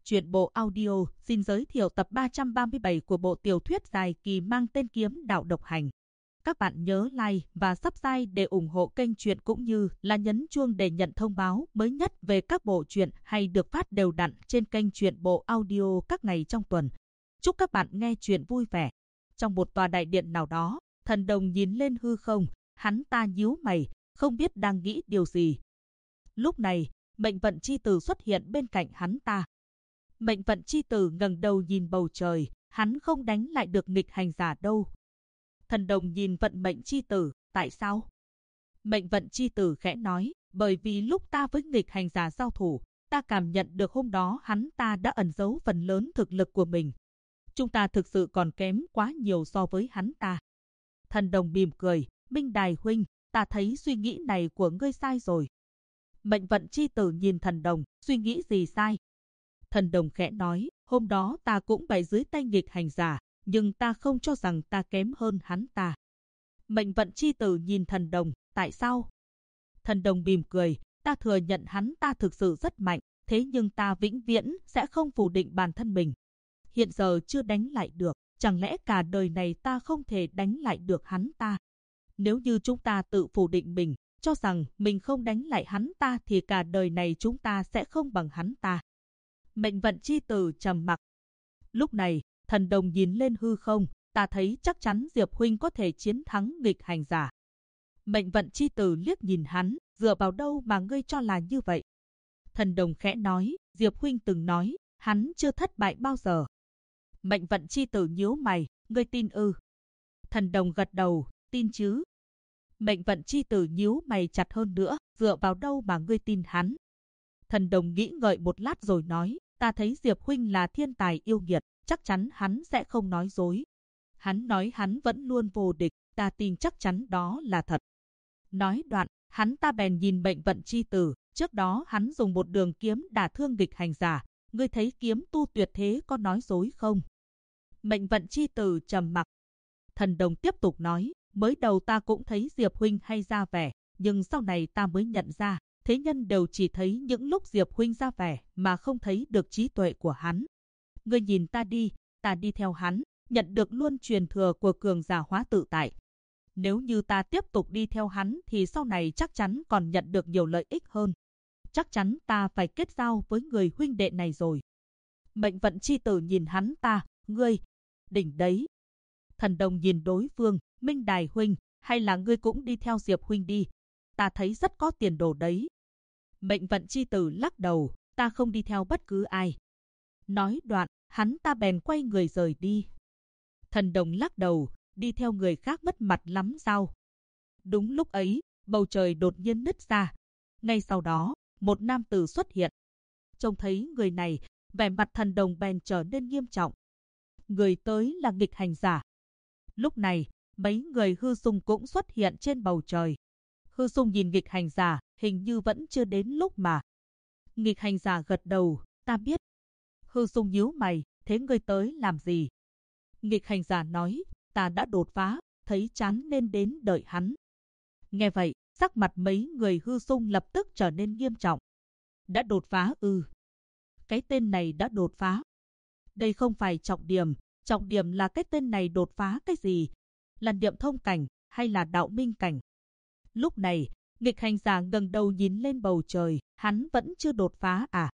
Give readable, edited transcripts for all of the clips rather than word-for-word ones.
Truyện bộ audio xin giới thiệu tập 337 của bộ tiểu thuyết dài kỳ mang tên Kiếm Đạo Độc Hành. Các bạn nhớ like và subscribe để ủng hộ kênh truyện cũng như là nhấn chuông để nhận thông báo mới nhất về các bộ truyện hay được phát đều đặn trên kênh truyện bộ audio các ngày trong tuần. Chúc các bạn nghe truyện vui vẻ. Trong một tòa đại điện nào đó, Thần Đồng nhìn lên hư không, hắn ta nhíu mày, không biết đang nghĩ điều gì. Lúc này, Mệnh Vận Chi Tử xuất hiện bên cạnh hắn ta. Mệnh Vận Chi Tử ngẩng đầu nhìn bầu trời, hắn không đánh lại được nghịch hành giả đâu. Thần Đồng nhìn Vận Mệnh Chi Tử, tại sao? Mệnh Vận Chi Tử khẽ nói, bởi vì lúc ta với nghịch hành giả giao thủ, ta cảm nhận được hôm đó hắn ta đã ẩn giấu phần lớn thực lực của mình. Chúng ta thực sự còn kém quá nhiều so với hắn ta. Thần Đồng mỉm cười, Minh Đài huynh, ta thấy suy nghĩ này của ngươi sai rồi. Mệnh Vận Chi Tử nhìn Thần Đồng, suy nghĩ gì sai? Thần Đồng khẽ nói, hôm đó ta cũng bại dưới tay nghịch hành giả, nhưng ta không cho rằng ta kém hơn hắn ta. Mệnh Vận Chi Tử nhìn Thần Đồng, tại sao? Thần Đồng mỉm cười, ta thừa nhận hắn ta thực sự rất mạnh, thế nhưng ta vĩnh viễn sẽ không phủ định bản thân mình. Hiện giờ chưa đánh lại được, chẳng lẽ cả đời này ta không thể đánh lại được hắn ta? Nếu như chúng ta tự phủ định mình, cho rằng mình không đánh lại hắn ta thì cả đời này chúng ta sẽ không bằng hắn ta. Mệnh Vận Chi Tử trầm mặc. Lúc này, Thần Đồng nhìn lên hư không, ta thấy chắc chắn Diệp huynh có thể chiến thắng nghịch hành giả. Mệnh Vận Chi Tử liếc nhìn hắn, dựa vào đâu mà ngươi cho là như vậy? Thần Đồng khẽ nói, Diệp huynh từng nói, hắn chưa thất bại bao giờ. Mệnh Vận Chi Tử nhíu mày, ngươi tin ư? Thần Đồng gật đầu, tin chứ. Mệnh Vận Chi Tử nhíu mày chặt hơn nữa, dựa vào đâu mà ngươi tin hắn? Thần Đồng nghĩ ngợi một lát rồi nói, ta thấy Diệp huynh là thiên tài yêu nghiệt, chắc chắn hắn sẽ không nói dối. Hắn nói hắn vẫn luôn vô địch, ta tin chắc chắn đó là thật. Nói đoạn, hắn ta bèn nhìn Mệnh Vận Chi Tử, trước đó hắn dùng một đường kiếm đả thương nghịch hành giả, ngươi thấy kiếm tu tuyệt thế có nói dối không? Mệnh Vận Chi Tử trầm mặc. Thần Đồng tiếp tục nói, mới đầu ta cũng thấy Diệp huynh hay ra vẻ, nhưng sau này ta mới nhận ra, thế nhân đều chỉ thấy những lúc Diệp huynh ra vẻ mà không thấy được trí tuệ của hắn. Ngươi nhìn ta đi theo hắn, nhận được luôn truyền thừa của cường giả hóa tự tại. Nếu như ta tiếp tục đi theo hắn thì sau này chắc chắn còn nhận được nhiều lợi ích hơn. Chắc chắn ta phải kết giao với người huynh đệ này rồi. Mệnh Vận Chi Tử nhìn hắn ta, ngươi, đỉnh đấy. Thần Đồng nhìn đối phương, Minh Đài huynh, hay là ngươi cũng đi theo Diệp huynh đi. Ta thấy rất có tiền đồ đấy. Mệnh Vận Chi Tử lắc đầu, ta không đi theo bất cứ ai. Nói đoạn, hắn ta bèn quay người rời đi. Thần Đồng lắc đầu, đi theo người khác mất mặt lắm sao? Đúng lúc ấy, bầu trời đột nhiên nứt ra. Ngay sau đó, một nam tử xuất hiện. Trông thấy người này, vẻ mặt Thần Đồng bèn trở nên nghiêm trọng. Người tới là nghịch hành giả. Lúc này, mấy người hư xung cũng xuất hiện trên bầu trời. Hư xung nhìn nghịch hành giả, hình như vẫn chưa đến lúc mà. Nghịch hành giả gật đầu, ta biết. Hư xung nhíu mày, thế ngươi tới làm gì? Nghịch hành giả nói, ta đã đột phá, thấy chán nên đến đợi hắn. Nghe vậy, sắc mặt mấy người hư xung lập tức trở nên nghiêm trọng. Đã đột phá ư? Cái tên này đã đột phá. Đây không phải trọng điểm là cái tên này đột phá cái gì? Là niệm thông cảnh hay là đạo minh cảnh? Lúc này, nghịch hành giả ngẩng đầu nhìn lên bầu trời, hắn vẫn chưa đột phá à?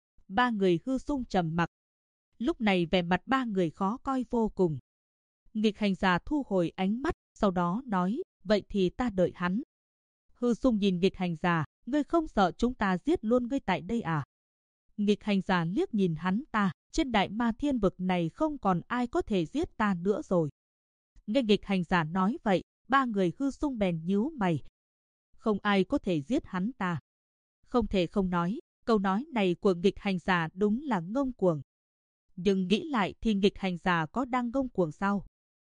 Ba người hư xung trầm mặc. Lúc này vẻ mặt ba người khó coi vô cùng. Nghịch hành giả thu hồi ánh mắt, sau đó nói, vậy thì ta đợi hắn. Hư xung nhìn nghịch hành giả, ngươi không sợ chúng ta giết luôn ngươi tại đây à? Nghịch hành giả liếc nhìn hắn ta, trên đại ma thiên vực này không còn ai có thể giết ta nữa rồi. Nghe nghịch hành giả nói vậy, ba người hư xung bèn nhíu mày. Không ai có thể giết hắn ta. Không thể không nói, câu nói này của nghịch hành giả đúng là ngông cuồng. Nhưng nghĩ lại thì nghịch hành giả có đang ngông cuồng sao?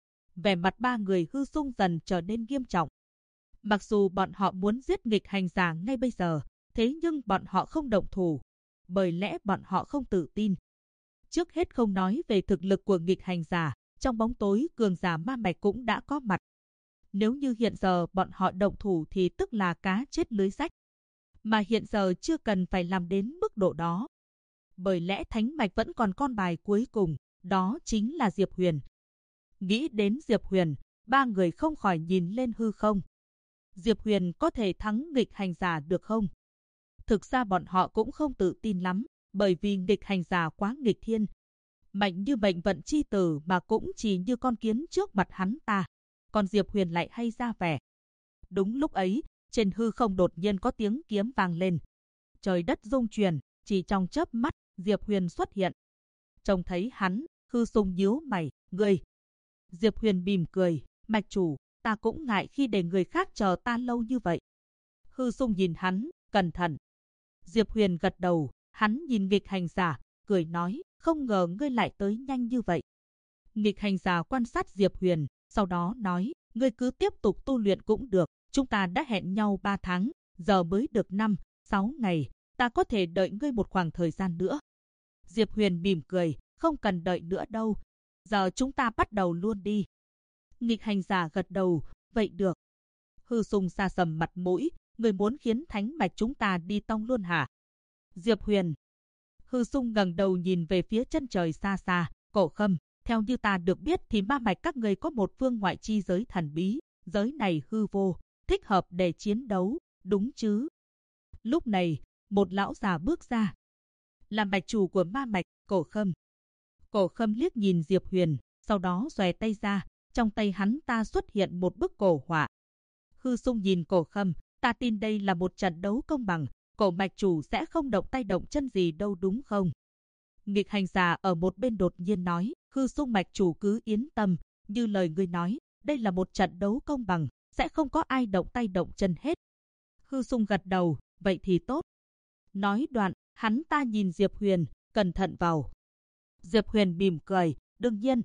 Vẻ mặt ba người hư xung dần trở nên nghiêm trọng. Mặc dù bọn họ muốn giết nghịch hành giả ngay bây giờ, thế nhưng bọn họ không động thủ, bởi lẽ bọn họ không tự tin. Trước hết không nói về thực lực của nghịch hành giả, trong bóng tối cường giả ma mạch cũng đã có mặt. Nếu như hiện giờ bọn họ động thủ thì tức là cá chết lưới rách. Mà hiện giờ chưa cần phải làm đến mức độ đó. Bởi lẽ thánh mạch vẫn còn con bài cuối cùng, đó chính là Diệp Huyền. Nghĩ đến Diệp Huyền, ba người không khỏi nhìn lên hư không. Diệp Huyền có thể thắng nghịch hành giả được không? Thực ra bọn họ cũng không tự tin lắm, bởi vì nghịch hành giả quá nghịch thiên. Mạnh như mệnh vận chi tử mà cũng chỉ như con kiến trước mặt hắn ta. Còn Diệp Huyền lại hay ra vẻ. Đúng lúc ấy, trên hư không đột nhiên có tiếng kiếm vang lên. Trời đất rung chuyển, chỉ trong chớp mắt, Diệp Huyền xuất hiện. Trông thấy hắn, Hư Sung nhíu mày, "Ngươi?" Diệp Huyền mỉm cười, "Mạch chủ, ta cũng ngại khi để người khác chờ ta lâu như vậy." Hư Sung nhìn hắn, cẩn thận. Diệp Huyền gật đầu, hắn nhìn nghịch hành giả, cười nói, "Không ngờ ngươi lại tới nhanh như vậy." Nghịch hành giả quan sát Diệp Huyền, sau đó nói, "Ngươi cứ tiếp tục tu luyện cũng được, chúng ta đã hẹn nhau 3 tháng, giờ mới được 5, 6 ngày, ta có thể đợi ngươi một khoảng thời gian nữa." Diệp Huyền mỉm cười, "Không cần đợi nữa đâu, giờ chúng ta bắt đầu luôn đi." Nghịch hành giả gật đầu, "Vậy được." Hư Sung sa sầm mặt mũi, "Ngươi muốn khiến thánh mạch chúng ta đi tong luôn hả?" Diệp Huyền. Hư Sung ngẩng đầu nhìn về phía chân trời xa xa, "Cổ Khâm, theo như ta được biết thì ma mạch các ngươi có một phương ngoại chi giới thần bí, giới này hư vô, thích hợp để chiến đấu, đúng chứ?" Lúc này, một lão già bước ra. "Là mạch chủ của ma mạch, Cổ Khâm." Cổ Khâm liếc nhìn Diệp Huyền, sau đó xòe tay ra, trong tay hắn ta xuất hiện một bức cổ họa. Hư Sung nhìn Cổ Khâm, "Ta tin đây là một trận đấu công bằng, Cổ mạch chủ sẽ không động tay động chân gì đâu đúng không?" Nghịch hành giả ở một bên đột nhiên nói, "Hư Sung mạch chủ cứ yên tâm, như lời ngươi nói, đây là một trận đấu công bằng, sẽ không có ai động tay động chân hết." Hư Sung gật đầu, "Vậy thì tốt." Nói đoạn, hắn ta nhìn Diệp Huyền, "Cẩn thận vào." Diệp Huyền mỉm cười, "Đương nhiên."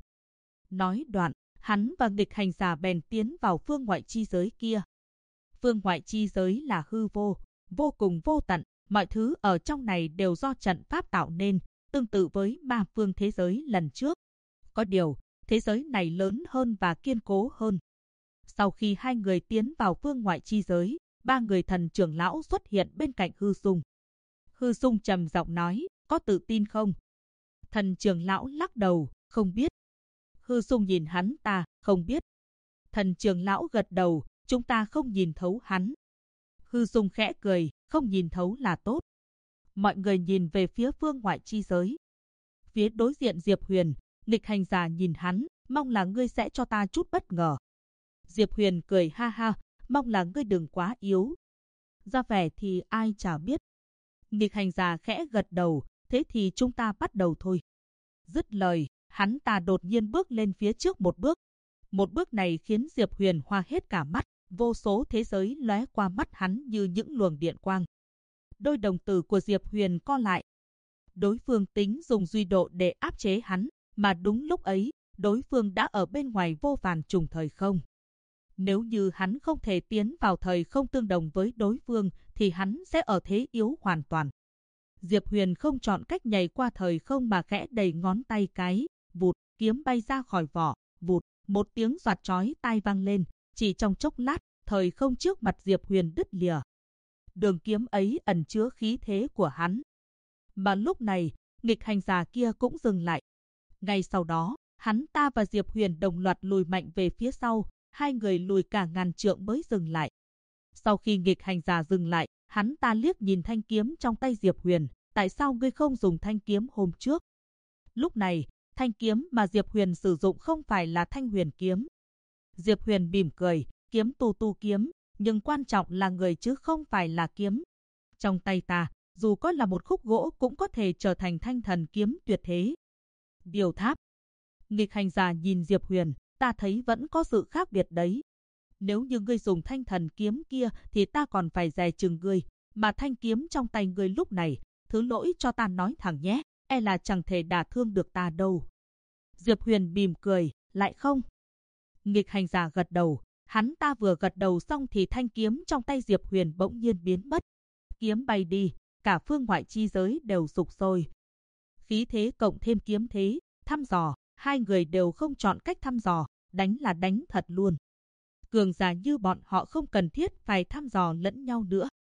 Nói đoạn, hắn và nghịch hành giả bèn tiến vào phương ngoại chi giới kia. Phương ngoại chi giới là hư vô, vô cùng vô tận, mọi thứ ở trong này đều do trận pháp tạo nên, tương tự với ma phương thế giới lần trước. Có điều, thế giới này lớn hơn và kiên cố hơn. Sau khi hai người tiến vào phương ngoại chi giới, ba người thần trưởng lão xuất hiện bên cạnh Hư Sung. Hư Sung trầm giọng nói, "Có tự tin không?" Thần trưởng lão lắc đầu, "Không biết." Hư Sung nhìn hắn ta, "Không biết." Thần trưởng lão gật đầu, "Chúng ta không nhìn thấu hắn." Hư Sung khẽ cười, "Không nhìn thấu là tốt." Mọi người nhìn về phía phương ngoại chi giới. Phía đối diện Diệp Huyền, nghịch hành giả nhìn hắn, "Mong là ngươi sẽ cho ta chút bất ngờ." Diệp Huyền cười ha ha, "Mong là ngươi đừng quá yếu." Ra vẻ thì ai chả biết. Nghịch hành giả khẽ gật đầu, "Thế thì chúng ta bắt đầu thôi." Dứt lời, hắn ta đột nhiên bước lên phía trước một bước. Một bước này khiến Diệp Huyền hoa hết cả mắt, vô số thế giới lóe qua mắt hắn như những luồng điện quang. Đôi đồng tử của Diệp Huyền co lại. Đối phương tính dùng duy độ để áp chế hắn, mà đúng lúc ấy, đối phương đã ở bên ngoài vô vàn trùng thời không. Nếu như hắn không thể tiến vào thời không tương đồng với đối phương, thì hắn sẽ ở thế yếu hoàn toàn. Diệp Huyền không chọn cách nhảy qua thời không mà khẽ đẩy ngón tay cái, vụt, kiếm bay ra khỏi vỏ, vụt, một tiếng xoạt chói tai vang lên, chỉ trong chốc lát, thời không trước mặt Diệp Huyền đứt lìa. Đường kiếm ấy ẩn chứa khí thế của hắn. Mà lúc này, nghịch hành giả kia cũng dừng lại. Ngay sau đó, hắn ta và Diệp Huyền đồng loạt lùi mạnh về phía sau, hai người lùi cả ngàn trượng mới dừng lại. Sau khi nghịch hành giả dừng lại, hắn ta liếc nhìn thanh kiếm trong tay Diệp Huyền, "Tại sao ngươi không dùng thanh kiếm hôm trước?" Lúc này, thanh kiếm mà Diệp Huyền sử dụng không phải là Thanh Huyền kiếm. Diệp Huyền mỉm cười, "Kiếm tu kiếm, nhưng quan trọng là người chứ không phải là kiếm. Trong tay ta, dù có là một khúc gỗ cũng có thể trở thành thanh thần kiếm tuyệt thế." Điều tháp. Nghịch hành giả nhìn Diệp Huyền, "Ta thấy vẫn có sự khác biệt đấy. Nếu như ngươi dùng thanh thần kiếm kia thì ta còn phải dè chừng ngươi, mà thanh kiếm trong tay ngươi lúc này, thứ lỗi cho ta nói thẳng nhé, e là chẳng thể đả thương được ta đâu." Diệp Huyền mỉm cười, "Lại không?" Nghịch hành giả gật đầu, hắn ta vừa gật đầu xong thì thanh kiếm trong tay Diệp Huyền bỗng nhiên biến mất. Kiếm bay đi, cả phương ngoại chi giới đều sục sôi. Khí thế cộng thêm kiếm thế, thăm dò, hai người đều không chọn cách thăm dò, đánh là đánh thật luôn. Cường giả như bọn họ không cần thiết phải thăm dò lẫn nhau nữa.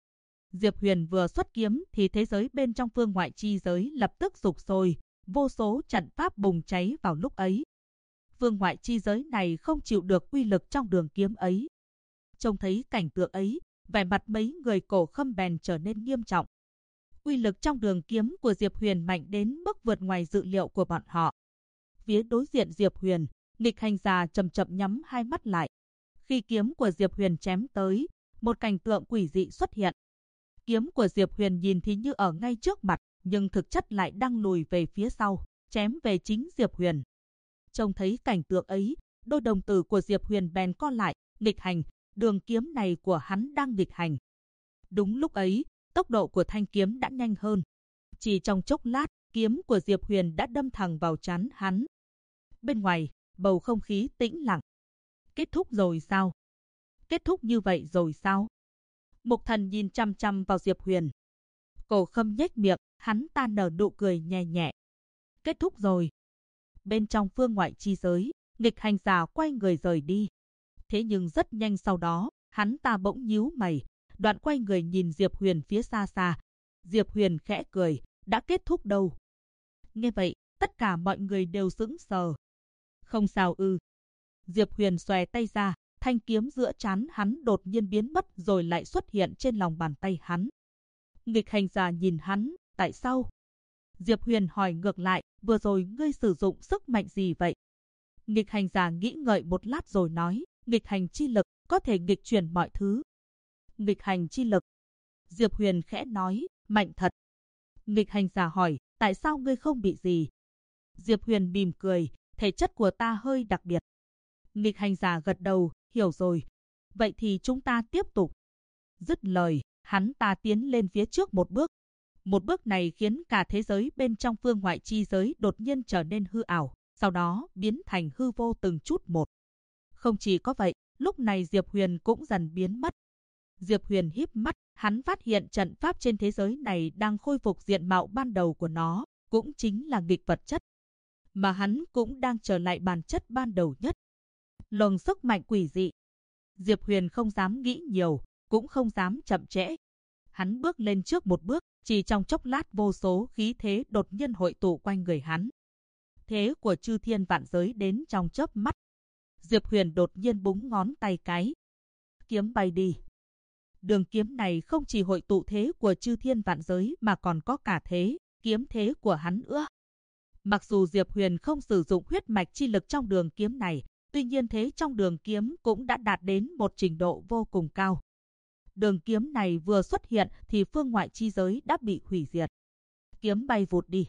Diệp Huyền vừa xuất kiếm thì thế giới bên trong phương ngoại chi giới lập tức sục sôi, vô số trận pháp bùng cháy vào lúc ấy. Phương ngoại chi giới này không chịu được uy lực trong đường kiếm ấy. Trông thấy cảnh tượng ấy, vẻ mặt mấy người Cổ Khâm bèn trở nên nghiêm trọng. Uy lực trong đường kiếm của Diệp Huyền mạnh đến mức vượt ngoài dự liệu của bọn họ. Phía đối diện Diệp Huyền, Nghịch Hành Giả chậm chậm nhắm hai mắt lại. Khi kiếm của Diệp Huyền chém tới, một cảnh tượng quỷ dị xuất hiện. Kiếm của Diệp Huyền nhìn thì như ở ngay trước mặt, nhưng thực chất lại đang lùi về phía sau, chém về chính Diệp Huyền. Trông thấy cảnh tượng ấy, đôi đồng tử của Diệp Huyền bèn co lại, nghịch hành, đường kiếm này của hắn đang nghịch hành. Đúng lúc ấy, tốc độ của thanh kiếm đã nhanh hơn. Chỉ trong chốc lát, kiếm của Diệp Huyền đã đâm thẳng vào trán hắn. Bên ngoài, bầu không khí tĩnh lặng. Kết thúc rồi sao? Kết thúc như vậy rồi sao? Mục Thần nhìn chăm chăm vào Diệp Huyền. Cổ Khâm nhếch miệng, hắn ta nở nụ cười nhẹ nhẹ. Kết thúc rồi. Bên trong phương ngoại chi giới, Nghịch Hành Giả quay người rời đi. Thế nhưng rất nhanh sau đó, hắn ta bỗng nhíu mày, đoạn quay người nhìn Diệp Huyền phía xa xa. Diệp Huyền khẽ cười, đã kết thúc đâu? Nghe vậy, tất cả mọi người đều sững sờ. Không sao ư? Diệp Huyền xòe tay ra, thanh kiếm giữa trán hắn đột nhiên biến mất rồi lại xuất hiện trên lòng bàn tay hắn. Nghịch Hành Giả nhìn hắn, tại sao? Diệp Huyền hỏi ngược lại, vừa rồi ngươi sử dụng sức mạnh gì vậy? Nghịch Hành Giả nghĩ ngợi một lát rồi nói, nghịch hành chi lực có thể nghịch chuyển mọi thứ. Nghịch hành chi lực. Diệp Huyền khẽ nói, mạnh thật. Nghịch Hành Giả hỏi, tại sao ngươi không bị gì? Diệp Huyền mỉm cười, thể chất của ta hơi đặc biệt. Nghịch Hành Giả gật đầu, hiểu rồi. Vậy thì chúng ta tiếp tục. Dứt lời, hắn ta tiến lên phía trước một bước. Một bước này khiến cả thế giới bên trong phương ngoại chi giới đột nhiên trở nên hư ảo, sau đó biến thành hư vô từng chút một. Không chỉ có vậy, lúc này Diệp Huyền cũng dần biến mất. Diệp Huyền híp mắt, hắn phát hiện trận pháp trên thế giới này đang khôi phục diện mạo ban đầu của nó, cũng chính là nghịch vật chất. Mà hắn cũng đang trở lại bản chất ban đầu nhất. Luồng sức mạnh quỷ dị. Diệp Huyền không dám nghĩ nhiều, cũng không dám chậm trễ. Hắn bước lên trước một bước, chỉ trong chốc lát vô số khí thế đột nhiên hội tụ quanh người hắn. Thế của chư thiên vạn giới đến trong chớp mắt. Diệp Huyền đột nhiên búng ngón tay cái. Kiếm bay đi. Đường kiếm này không chỉ hội tụ thế của chư thiên vạn giới mà còn có cả thế, kiếm thế của hắn nữa. Mặc dù Diệp Huyền không sử dụng huyết mạch chi lực trong đường kiếm này, tuy nhiên thế trong đường kiếm cũng đã đạt đến một trình độ vô cùng cao. Đường kiếm này vừa xuất hiện thì phương ngoại chi giới đã bị hủy diệt. Kiếm bay vụt đi.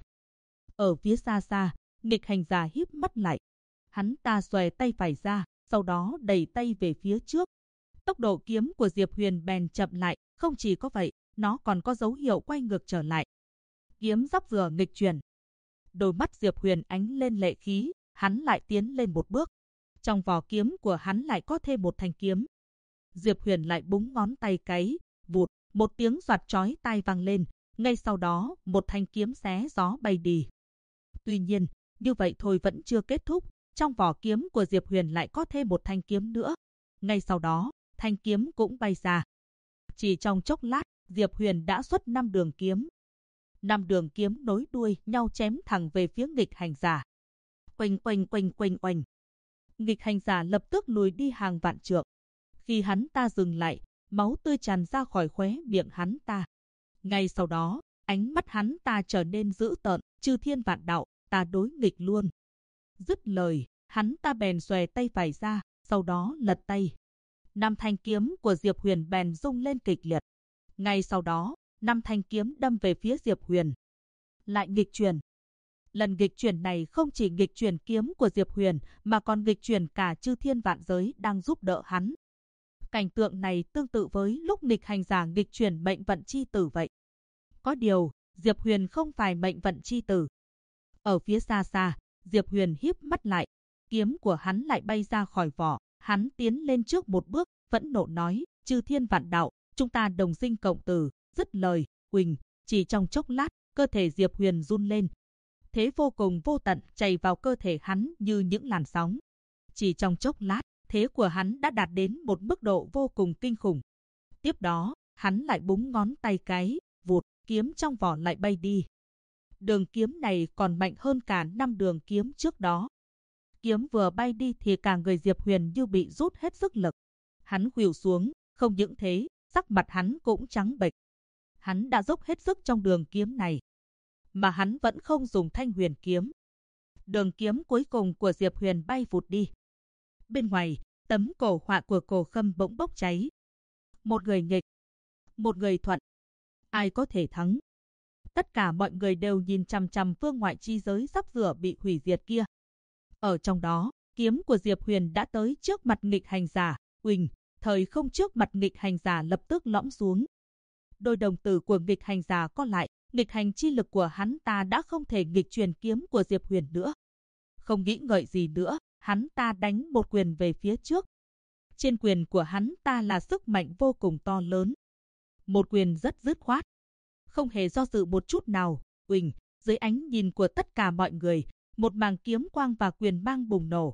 Ở phía xa xa, Nghịch Hành Giả híp mắt lại. Hắn ta xòe tay phải ra, sau đó đẩy tay về phía trước. Tốc độ kiếm của Diệp Huyền bèn chậm lại, không chỉ có vậy, nó còn có dấu hiệu quay ngược trở lại. Kiếm dốc rửa nghịch chuyển. Đôi mắt Diệp Huyền ánh lên lệ khí, hắn lại tiến lên một bước. Trong vỏ kiếm của hắn lại có thêm một thanh kiếm. Diệp Huyền lại búng ngón tay cái, vụt, một tiếng xoạt chói tai vang lên, ngay sau đó một thanh kiếm xé gió bay đi. Tuy nhiên, như vậy thôi vẫn chưa kết thúc, trong vỏ kiếm của Diệp Huyền lại có thêm một thanh kiếm nữa. Ngay sau đó, thanh kiếm cũng bay ra. Chỉ trong chốc lát, Diệp Huyền đã xuất 5 đường kiếm. 5 đường kiếm nối đuôi nhau chém thẳng về phía Nghịch Hành Giả. Oanh oanh oanh oanh oanh. Nghịch Hành Giả lập tức lùi đi hàng vạn trượng. Khi hắn ta dừng lại, máu tươi tràn ra khỏi khóe miệng hắn ta. Ngay sau đó, ánh mắt hắn ta trở nên dữ tợn, chư thiên vạn đạo, ta đối nghịch luôn. Dứt lời, hắn ta bèn xòe tay phải ra, sau đó lật tay. 5 thanh kiếm của Diệp Huyền bèn rung lên kịch liệt. Ngay sau đó, 5 thanh kiếm đâm về phía Diệp Huyền. Lại nghịch chuyển. Lần nghịch chuyển này không chỉ nghịch chuyển kiếm của Diệp Huyền mà còn nghịch chuyển cả chư thiên vạn giới đang giúp đỡ hắn. Cảnh tượng này tương tự với lúc Nghịch Hành Giả nghịch chuyển mệnh vận chi tử vậy. Có điều, Diệp Huyền không phải mệnh vận chi tử. Ở phía xa xa, Diệp Huyền híp mắt lại, kiếm của hắn lại bay ra khỏi vỏ, hắn tiến lên trước một bước, phẫn nộ nói, chư thiên vạn đạo, chúng ta đồng sinh cộng tử. Dứt lời, huỳnh, chỉ trong chốc lát, cơ thể Diệp Huyền run lên. Thế vô cùng vô tận chảy vào cơ thể hắn như những làn sóng. Chỉ trong chốc lát, thế của hắn đã đạt đến một mức độ vô cùng kinh khủng. Tiếp đó, hắn lại búng ngón tay cái, vụt, kiếm trong vỏ lại bay đi. Đường kiếm này còn mạnh hơn cả 5 đường kiếm trước đó. Kiếm vừa bay đi thì cả người Diệp Huyền như bị rút hết sức lực. Hắn khuỵu xuống, không những thế, sắc mặt hắn cũng trắng bệch. Hắn đã dốc hết sức trong đường kiếm này, mà hắn vẫn không dùng Thanh Huyền kiếm. Đường kiếm cuối cùng của Diệp Huyền bay vụt đi. Bên ngoài, tấm cổ họa của Cổ Khâm bỗng bốc cháy. Một người nghịch, một người thuận. Ai có thể thắng? Tất cả mọi người đều nhìn chằm chằm phương ngoại chi giới sắp sửa bị hủy diệt kia. Ở trong đó, kiếm của Diệp Huyền đã tới trước mặt nghịch hành giả, uỳnh, thời không trước mặt nghịch hành giả lập tức lõm xuống. Đôi đồng tử của nghịch hành giả co lại, nghịch hành chi lực của hắn ta đã không thể nghịch truyền kiếm của Diệp Huyền nữa. Không nghĩ ngợi gì nữa, hắn ta đánh một quyền về phía trước. Trên quyền của hắn ta là sức mạnh vô cùng to lớn. Một quyền rất dứt khoát, không hề do dự một chút nào. Uỳnh, dưới ánh nhìn của tất cả mọi người, một màng kiếm quang và quyền mang bùng nổ.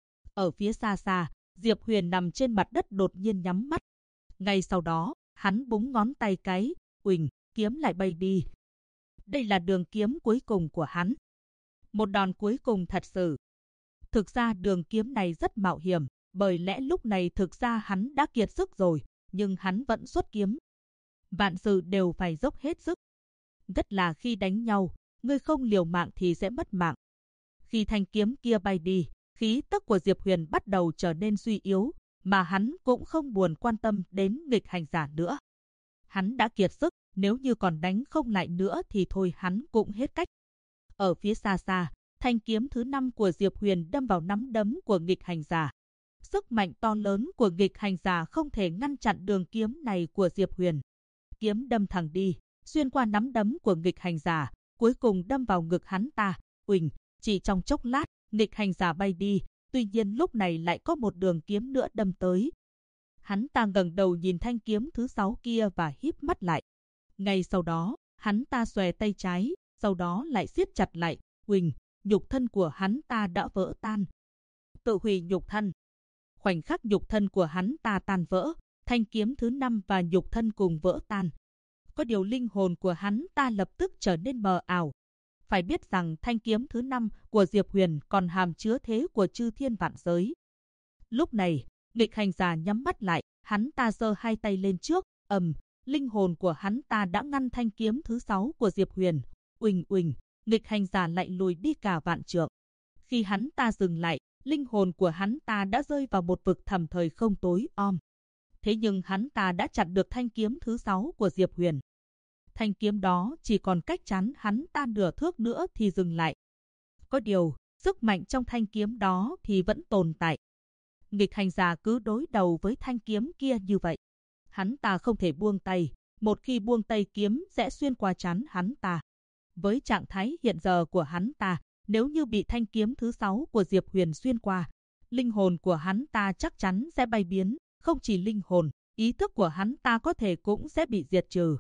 Ở phía xa xa, Diệp Huyền nằm trên mặt đất đột nhiên nhắm mắt. Ngay sau đó, hắn búng ngón tay cái, uỳnh, kiếm lại bay đi. Đây là đường kiếm cuối cùng của hắn. Một đòn cuối cùng thật sự. Thực ra đường kiếm này rất mạo hiểm, bởi lẽ lúc này thực ra hắn đã kiệt sức rồi, nhưng hắn vẫn xuất kiếm. Vạn sự đều phải dốc hết sức. Nhất là khi đánh nhau, ngươi không liều mạng thì sẽ mất mạng. Khi thanh kiếm kia bay đi, khí tức của Diệp Huyền bắt đầu trở nên suy yếu, mà hắn cũng không buồn quan tâm đến nghịch hành giả nữa. Hắn đã kiệt sức, nếu như còn đánh không lại nữa thì thôi hắn cũng hết cách. Ở phía xa xa, thanh kiếm thứ 5 của Diệp Huyền đâm vào nắm đấm của nghịch hành giả. Sức mạnh to lớn của nghịch hành giả không thể ngăn chặn đường kiếm này của Diệp Huyền. Kiếm đâm thẳng đi, xuyên qua nắm đấm của nghịch hành giả, cuối cùng đâm vào ngực hắn ta. Uỳnh, chỉ trong chốc lát, nghịch hành giả bay đi, tuy nhiên lúc này lại có một đường kiếm nữa đâm tới. Hắn ta ngẩng đầu nhìn thanh kiếm thứ 6 kia và híp mắt lại. Ngay sau đó, hắn ta xòe tay trái, sau đó lại siết chặt lại. Uỳnh, nhục thân của hắn ta đã vỡ tan. Tự hủy nhục thân. Khoảnh khắc nhục thân của hắn ta tan vỡ, thanh kiếm thứ 5 và nhục thân cùng vỡ tan. Có điều linh hồn của hắn ta lập tức trở nên mờ ảo. Phải biết rằng thanh kiếm thứ 5 của Diệp Huyền còn hàm chứa thế của chư thiên vạn giới. Lúc này, nghịch hành giả nhắm mắt lại, hắn ta giơ hai tay lên trước, linh hồn của hắn ta đã ngăn thanh kiếm thứ 6 của Diệp Huyền. Uỳnh uỳnh, nghịch hành giả lại lùi đi cả vạn trượng. Khi hắn ta dừng lại, linh hồn của hắn ta đã rơi vào một vực thẳm thời không tối om. Thế nhưng hắn ta đã chặn được thanh kiếm thứ 6 của Diệp Huyền. Thanh kiếm đó chỉ còn cách chắn hắn ta nửa thước nữa thì dừng lại. Có điều, sức mạnh trong thanh kiếm đó thì vẫn tồn tại. Nghịch hành giả cứ đối đầu với thanh kiếm kia như vậy. Hắn ta không thể buông tay, một khi buông tay kiếm sẽ xuyên qua trán hắn ta. Với trạng thái hiện giờ của hắn ta, nếu như bị thanh kiếm thứ 6 của Diệp Huyền xuyên qua, linh hồn của hắn ta chắc chắn sẽ bay biến, không chỉ linh hồn, ý thức của hắn ta có thể cũng sẽ bị diệt trừ.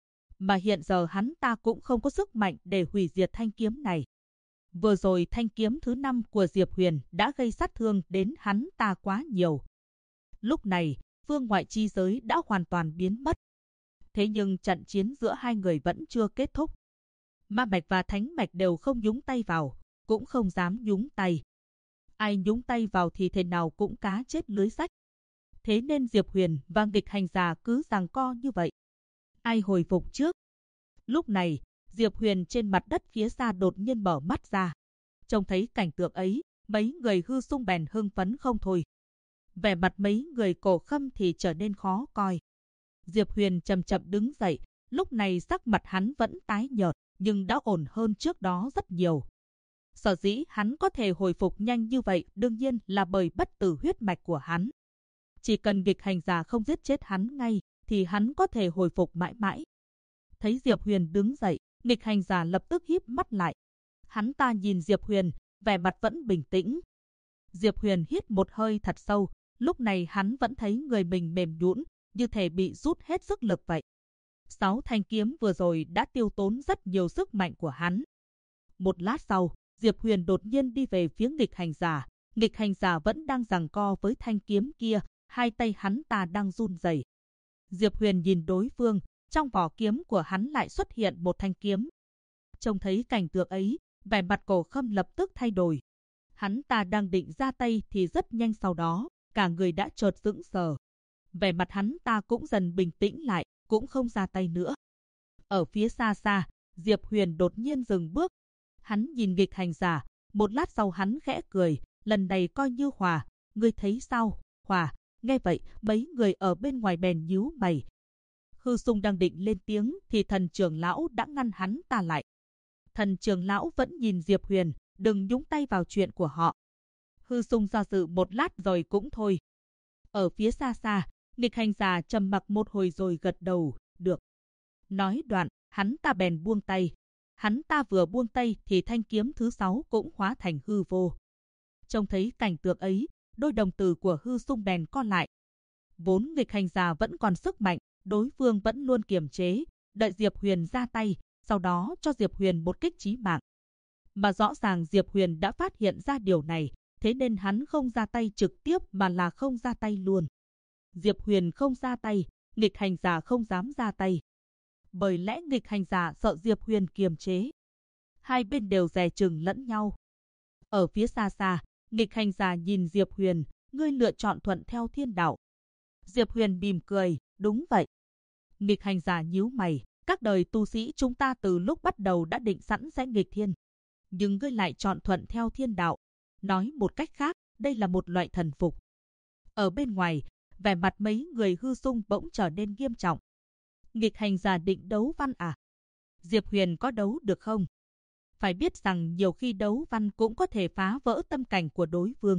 Mà hiện giờ hắn ta cũng không có sức mạnh để hủy diệt thanh kiếm này. Vừa rồi thanh kiếm thứ 5 của Diệp Huyền đã gây sát thương đến hắn ta quá nhiều. Lúc này, phương ngoại chi giới đã hoàn toàn biến mất. Thế nhưng trận chiến giữa hai người vẫn chưa kết thúc. Ma mạch và thánh mạch đều không nhúng tay vào, cũng không dám nhúng tay. Ai nhúng tay vào thì thế nào cũng cá chết lưới rách. Thế nên Diệp Huyền và nghịch hành giả cứ giằng co như vậy. Ai hồi phục trước? Lúc này, Diệp Huyền trên mặt đất phía xa đột nhiên mở mắt ra. Trông thấy cảnh tượng ấy, mấy người hư sung bèn hưng phấn không thôi. Vẻ mặt mấy người Cổ Khâm thì trở nên khó coi. Diệp Huyền chậm chậm đứng dậy, lúc này sắc mặt hắn vẫn tái nhợt, nhưng đã ổn hơn trước đó rất nhiều. Sở dĩ hắn có thể hồi phục nhanh như vậy đương nhiên là bởi bất tử huyết mạch của hắn. Chỉ cần nghịch hành giả không giết chết hắn ngay, thì hắn có thể hồi phục mãi mãi. Thấy Diệp Huyền đứng dậy, nghịch hành giả lập tức híp mắt lại. Hắn ta nhìn Diệp Huyền, vẻ mặt vẫn bình tĩnh. Diệp Huyền hít một hơi thật sâu, lúc này hắn vẫn thấy người mình mềm nhũn, như thể bị rút hết sức lực vậy. 6 thanh kiếm vừa rồi đã tiêu tốn rất nhiều sức mạnh của hắn. Một lát sau, Diệp Huyền đột nhiên đi về phía nghịch hành giả. Nghịch hành giả vẫn đang giằng co với thanh kiếm kia, hai tay hắn ta đang run rẩy. Diệp Huyền nhìn đối phương, trong vỏ kiếm của hắn lại xuất hiện một thanh kiếm. Trông thấy cảnh tượng ấy, vẻ mặt Cổ Khâm lập tức thay đổi. Hắn ta đang định ra tay thì rất nhanh sau đó, cả người đã chợt sững sờ. Vẻ mặt hắn ta cũng dần bình tĩnh lại, cũng không ra tay nữa. Ở phía xa xa, Diệp Huyền đột nhiên dừng bước. Hắn nhìn nghịch hành giả, một lát sau hắn khẽ cười, lần này coi như hòa, ngươi thấy sao, hòa. Nghe vậy, mấy người ở bên ngoài bèn nhíu mày. Hư Sung đang định lên tiếng thì Thần trưởng lão đã ngăn hắn ta lại. Thần trưởng lão vẫn nhìn Diệp Huyền, đừng nhúng tay vào chuyện của họ. Hư Sung do dự một lát rồi cũng thôi. Ở phía xa xa, nghịch hành giả trầm mặc một hồi rồi gật đầu, được. Nói đoạn, hắn ta bèn buông tay. Hắn ta vừa buông tay thì thanh kiếm thứ 6 cũng hóa thành hư vô. Trông thấy cảnh tượng ấy, đôi đồng tử của Hư Sung bèn co lại. Vốn nghịch hành giả vẫn còn sức mạnh, đối phương vẫn luôn kiềm chế, đợi Diệp Huyền ra tay, sau đó cho Diệp Huyền một kích chí mạng. Mà rõ ràng Diệp Huyền đã phát hiện ra điều này, thế nên hắn không ra tay trực tiếp mà là không ra tay luôn. Diệp Huyền không ra tay, nghịch hành giả không dám ra tay. Bởi lẽ nghịch hành giả sợ Diệp Huyền kiềm chế. Hai bên đều dè chừng lẫn nhau. Ở phía xa xa, nghịch hành giả nhìn Diệp Huyền, ngươi lựa chọn thuận theo thiên đạo. Diệp Huyền mỉm cười, đúng vậy. Nghịch hành giả nhíu mày, các đời tu sĩ chúng ta từ lúc bắt đầu đã định sẵn sẽ nghịch thiên. Nhưng ngươi lại chọn thuận theo thiên đạo. Nói một cách khác, đây là một loại thần phục. Ở bên ngoài, vẻ mặt mấy người Hư Sung bỗng trở nên nghiêm trọng. Nghịch hành giả định đấu văn à? Diệp Huyền có đấu được không? Phải biết rằng nhiều khi đấu văn cũng có thể phá vỡ tâm cảnh của đối phương.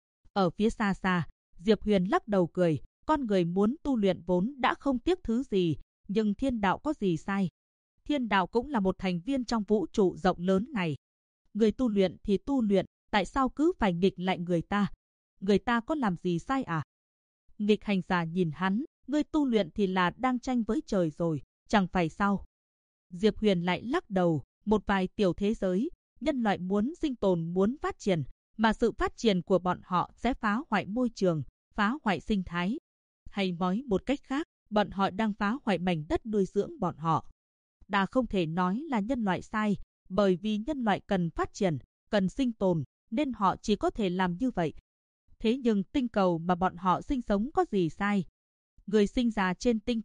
Ở phía xa xa, Diệp Huyền lắc đầu cười, con người muốn tu luyện vốn đã không tiếc thứ gì, nhưng thiên đạo có gì sai? Thiên đạo cũng là một thành viên trong vũ trụ rộng lớn này. Người tu luyện thì tu luyện, tại sao cứ phải nghịch lại người ta? Người ta có làm gì sai à? Nghịch hành giả nhìn hắn, ngươi tu luyện thì là đang tranh với trời rồi, chẳng phải sao? Diệp Huyền lại lắc đầu, một vài tiểu thế giới, nhân loại muốn sinh tồn muốn phát triển, mà sự phát triển của bọn họ sẽ phá hoại môi trường, phá hoại sinh thái. Hay nói một cách khác, bọn họ đang phá hoại mảnh đất nuôi dưỡng bọn họ. Ta không thể nói là nhân loại sai, bởi vì nhân loại cần phát triển, cần sinh tồn, nên họ chỉ có thể làm như vậy. Thế nhưng tinh cầu mà bọn họ sinh sống có gì sai? Người sinh ra trên tinh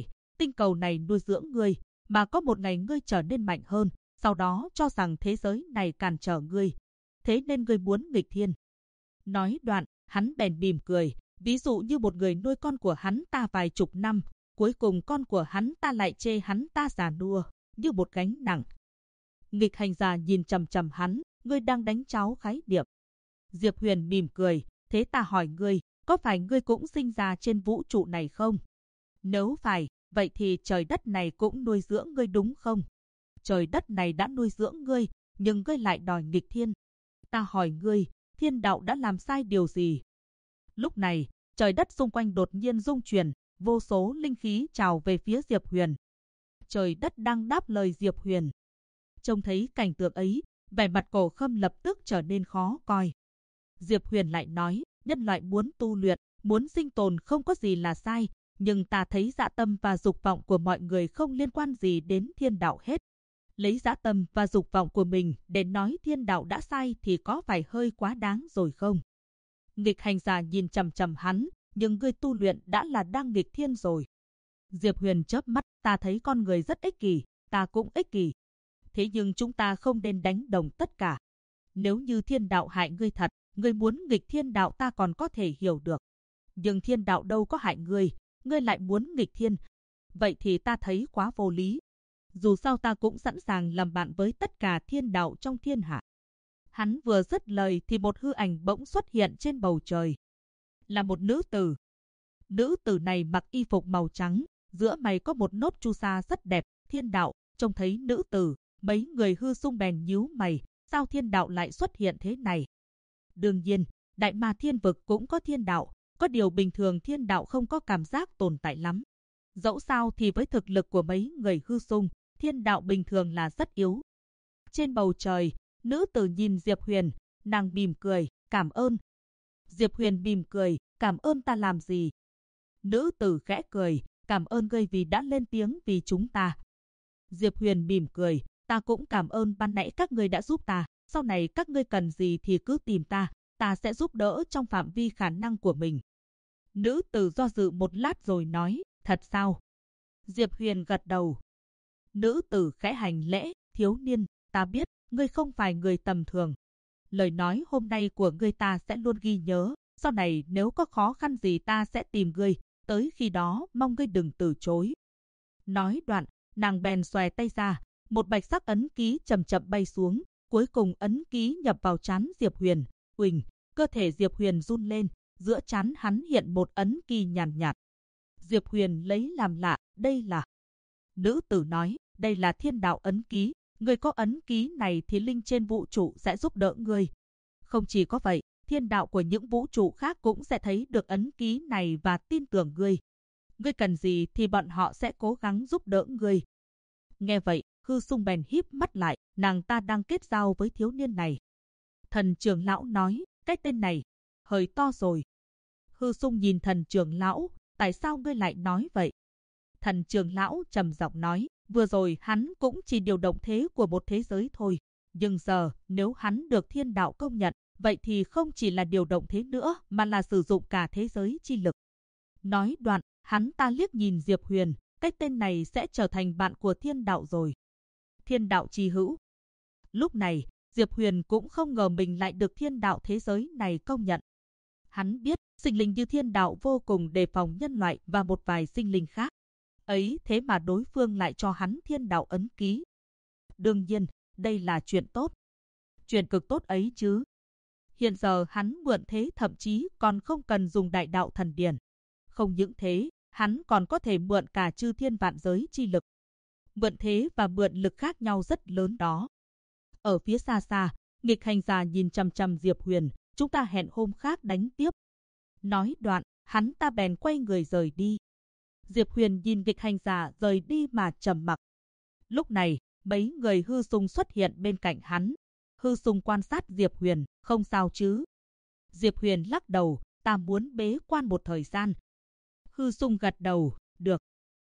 cầu này nuôi dưỡng ngươi, mà có một ngày ngươi trở nên mạnh hơn, sau đó cho rằng thế giới này cản trở ngươi. Thế nên ngươi muốn nghịch thiên. Nói đoạn, hắn bèn mỉm cười, ví dụ như một người nuôi con của hắn ta vài chục năm, cuối cùng con của hắn ta lại chê hắn ta già nua, như một gánh nặng. Nghịch hành giả nhìn chằm chằm hắn, ngươi đang đánh cháo khái niệm. Diệp Huyền mỉm cười, thế ta hỏi ngươi, có phải ngươi cũng sinh ra trên vũ trụ này không? Nếu phải, vậy thì trời đất này cũng nuôi dưỡng ngươi đúng không? Trời đất này đã nuôi dưỡng ngươi, nhưng ngươi lại đòi nghịch thiên. Ta hỏi ngươi, thiên đạo đã làm sai điều gì? Lúc này, trời đất xung quanh đột nhiên rung chuyển, vô số linh khí trào về phía Diệp Huyền. Trời đất đang đáp lời Diệp Huyền. Trông thấy cảnh tượng ấy, vẻ mặt Cổ Khâm lập tức trở nên khó coi. Diệp Huyền lại nói, nhân loại muốn tu luyện, muốn sinh tồn không có gì là sai, nhưng ta thấy dã tâm và dục vọng của mọi người không liên quan gì đến thiên đạo hết. Lấy dã tâm và dục vọng của mình để nói thiên đạo đã sai thì có phải hơi quá đáng rồi không? Nghịch hành giả nhìn chằm chằm hắn, nhưng ngươi tu luyện đã là đang nghịch thiên rồi. Diệp Huyền chớp mắt, ta thấy con người rất ích kỷ, ta cũng ích kỷ. Thế nhưng chúng ta không nên đánh đồng tất cả. Nếu như thiên đạo hại ngươi thật, ngươi muốn nghịch thiên đạo ta còn có thể hiểu được. Nhưng thiên đạo đâu có hại ngươi lại muốn nghịch thiên. Vậy thì ta thấy quá vô lý. Dù sao ta cũng sẵn sàng làm bạn với tất cả thiên đạo trong thiên hạ. Hắn vừa dứt lời thì một hư ảnh bỗng xuất hiện trên bầu trời. Là một nữ tử. Nữ tử này mặc y phục màu trắng, giữa mày có một nốt chu sa rất đẹp. Thiên đạo, trông thấy nữ tử, mấy người Hư Sung bèn nhíu mày, sao thiên đạo lại xuất hiện thế này? Đương nhiên, Đại Ma Thiên Vực cũng có thiên đạo, có điều bình thường thiên đạo không có cảm giác tồn tại lắm. Dẫu sao thì với thực lực của mấy người Hư Sung, thiên đạo bình thường là rất yếu. Trên bầu trời, nữ tử nhìn Diệp Huyền, nàng mỉm cười, cảm ơn. Diệp Huyền mỉm cười, cảm ơn ta làm gì? Nữ tử khẽ cười, cảm ơn ngươi vì đã lên tiếng vì chúng ta. Diệp Huyền mỉm cười, ta cũng cảm ơn ban nãy các ngươi đã giúp ta, sau này các ngươi cần gì thì cứ tìm ta sẽ giúp đỡ trong phạm vi khả năng của mình. Nữ tử do dự một lát rồi nói, thật sao? Diệp Huyền gật đầu. Nữ tử khẽ hành lễ, thiếu niên, ta biết, ngươi không phải người tầm thường. Lời nói hôm nay của ngươi ta sẽ luôn ghi nhớ, sau này nếu có khó khăn gì ta sẽ tìm ngươi, tới khi đó mong ngươi đừng từ chối. Nói đoạn, nàng bèn xòe tay ra, một bạch sắc ấn ký chậm chậm bay xuống, cuối cùng ấn ký nhập vào trán Diệp Huyền. Uỳnh, cơ thể Diệp Huyền run lên, giữa trán hắn hiện một ấn ký nhàn nhạt. Diệp Huyền lấy làm lạ, đây là... Nữ tử nói, đây là thiên đạo ấn ký, ngươi có ấn ký này thì linh trên vũ trụ sẽ giúp đỡ ngươi. Không chỉ có vậy, thiên đạo của những vũ trụ khác cũng sẽ thấy được ấn ký này và tin tưởng ngươi. Ngươi cần gì thì bọn họ sẽ cố gắng giúp đỡ ngươi. Nghe vậy, Hư Sung bèn híp mắt lại, nàng ta đang kết giao với thiếu niên này. Thần trưởng lão nói, cái tên này, hơi to rồi. Hư Sung nhìn thần trưởng lão, tại sao ngươi lại nói vậy? Thần trưởng lão trầm giọng nói, vừa rồi hắn cũng chỉ điều động thế của một thế giới thôi. Nhưng giờ, nếu hắn được thiên đạo công nhận, vậy thì không chỉ là điều động thế nữa, mà là sử dụng cả thế giới chi lực. Nói đoạn, hắn ta liếc nhìn Diệp Huyền, cái tên này sẽ trở thành bạn của thiên đạo rồi. Thiên đạo chi hữu. Lúc này, Diệp Huyền cũng không ngờ mình lại được thiên đạo thế giới này công nhận. Hắn biết, sinh linh như thiên đạo vô cùng đề phòng nhân loại và một vài sinh linh khác. Ấy thế mà đối phương lại cho hắn thiên đạo ấn ký. Đương nhiên, đây là chuyện tốt. Chuyện cực tốt ấy chứ. Hiện giờ hắn mượn thế thậm chí còn không cần dùng đại đạo thần điển. Không những thế, hắn còn có thể mượn cả chư thiên vạn giới chi lực. Mượn thế và mượn lực khác nhau rất lớn đó. Ở phía xa xa, nghịch hành giả nhìn chằm chằm Diệp Huyền, chúng ta hẹn hôm khác đánh tiếp. Nói đoạn, hắn ta bèn quay người rời đi. Diệp Huyền nhìn nghịch hành giả rời đi mà trầm mặc. Lúc này, mấy người Hư Sung xuất hiện bên cạnh hắn. Hư Sung quan sát Diệp Huyền, không sao chứ? Diệp Huyền lắc đầu, ta muốn bế quan một thời gian. Hư Sung gật đầu, được.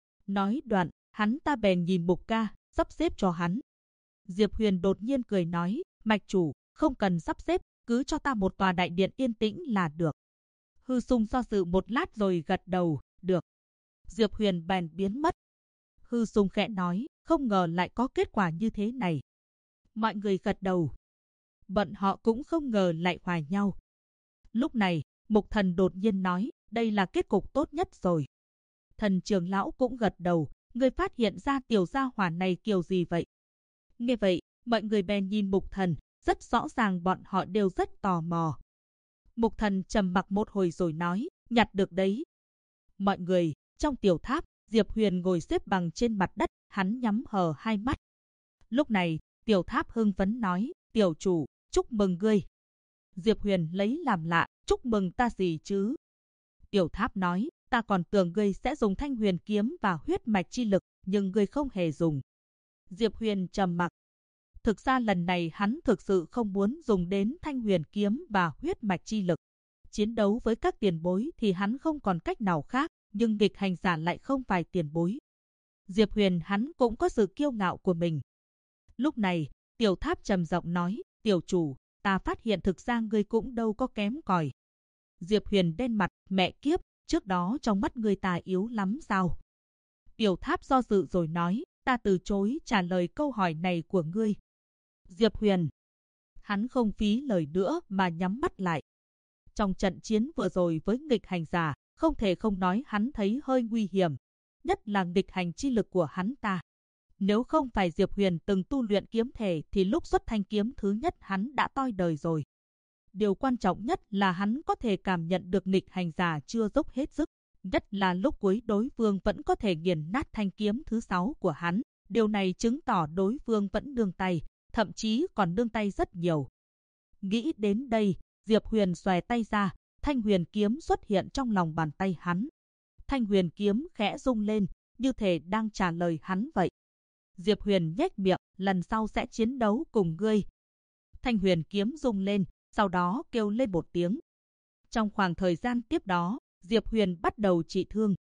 Nói đoạn, hắn ta bèn nhìn Mục Ca, sắp xếp cho hắn. Diệp Huyền đột nhiên cười nói, mạch chủ, không cần sắp xếp, cứ cho ta một tòa đại điện yên tĩnh là được. Hư Sung do dự một lát rồi gật đầu, được. Diệp Huyền bèn biến mất. Hư Sung khẽ nói, không ngờ lại có kết quả như thế này. Mọi người gật đầu. Bọn họ cũng không ngờ lại hòa nhau. Lúc này, Mục Thần đột nhiên nói, đây là kết cục tốt nhất rồi. Thần trưởng lão cũng gật đầu, người phát hiện ra tiểu gia hỏa này kiểu gì vậy? Nghe vậy, mọi người bèn nhìn Mục Thần, rất rõ ràng bọn họ đều rất tò mò. Mục Thần trầm mặc một hồi rồi nói, nhặt được đấy. Mọi người, trong tiểu tháp, Diệp Huyền ngồi xếp bằng trên mặt đất, hắn nhắm hờ hai mắt. Lúc này, tiểu tháp hưng phấn nói, tiểu chủ, chúc mừng ngươi. Diệp Huyền lấy làm lạ, chúc mừng ta gì chứ? Tiểu tháp nói, ta còn tưởng ngươi sẽ dùng thanh huyền kiếm và huyết mạch chi lực, nhưng ngươi không hề dùng. Diệp Huyền trầm mặc. Thực ra lần này hắn thực sự không muốn dùng đến thanh huyền kiếm và huyết mạch chi lực. Chiến đấu với các tiền bối thì hắn không còn cách nào khác, nhưng nghịch hành giả lại không phải tiền bối. Diệp Huyền hắn cũng có sự kiêu ngạo của mình. Lúc này, tiểu tháp trầm giọng nói, tiểu chủ, ta phát hiện thực ra ngươi cũng đâu có kém cỏi. Diệp Huyền đen mặt, mẹ kiếp, trước đó trong mắt ngươi ta yếu lắm sao? Tiểu tháp do dự rồi nói, ta từ chối trả lời câu hỏi này của ngươi. Diệp Huyền, hắn không phí lời nữa mà nhắm mắt lại. Trong trận chiến vừa rồi với nghịch hành giả, không thể không nói hắn thấy hơi nguy hiểm, nhất là nghịch hành chi lực của hắn ta. Nếu không phải Diệp Huyền từng tu luyện kiếm thể thì lúc xuất thanh kiếm thứ nhất hắn đã toi đời rồi. Điều quan trọng nhất là hắn có thể cảm nhận được nghịch hành giả chưa dốc hết sức, nhất là lúc cuối đối phương vẫn có thể nghiền nát thanh kiếm thứ 6 của hắn. Điều này chứng tỏ đối phương vẫn nương tay, thậm chí còn nương tay rất nhiều. Nghĩ đến đây, Diệp Huyền xòe tay ra, thanh huyền kiếm xuất hiện trong lòng bàn tay hắn. Thanh huyền kiếm khẽ rung lên, như thể đang trả lời hắn vậy. Diệp Huyền nhếch miệng, lần sau sẽ chiến đấu cùng ngươi. Thanh huyền kiếm rung lên, sau đó kêu lên một tiếng. Trong khoảng thời gian tiếp đó, Diệp Huyền bắt đầu trị thương.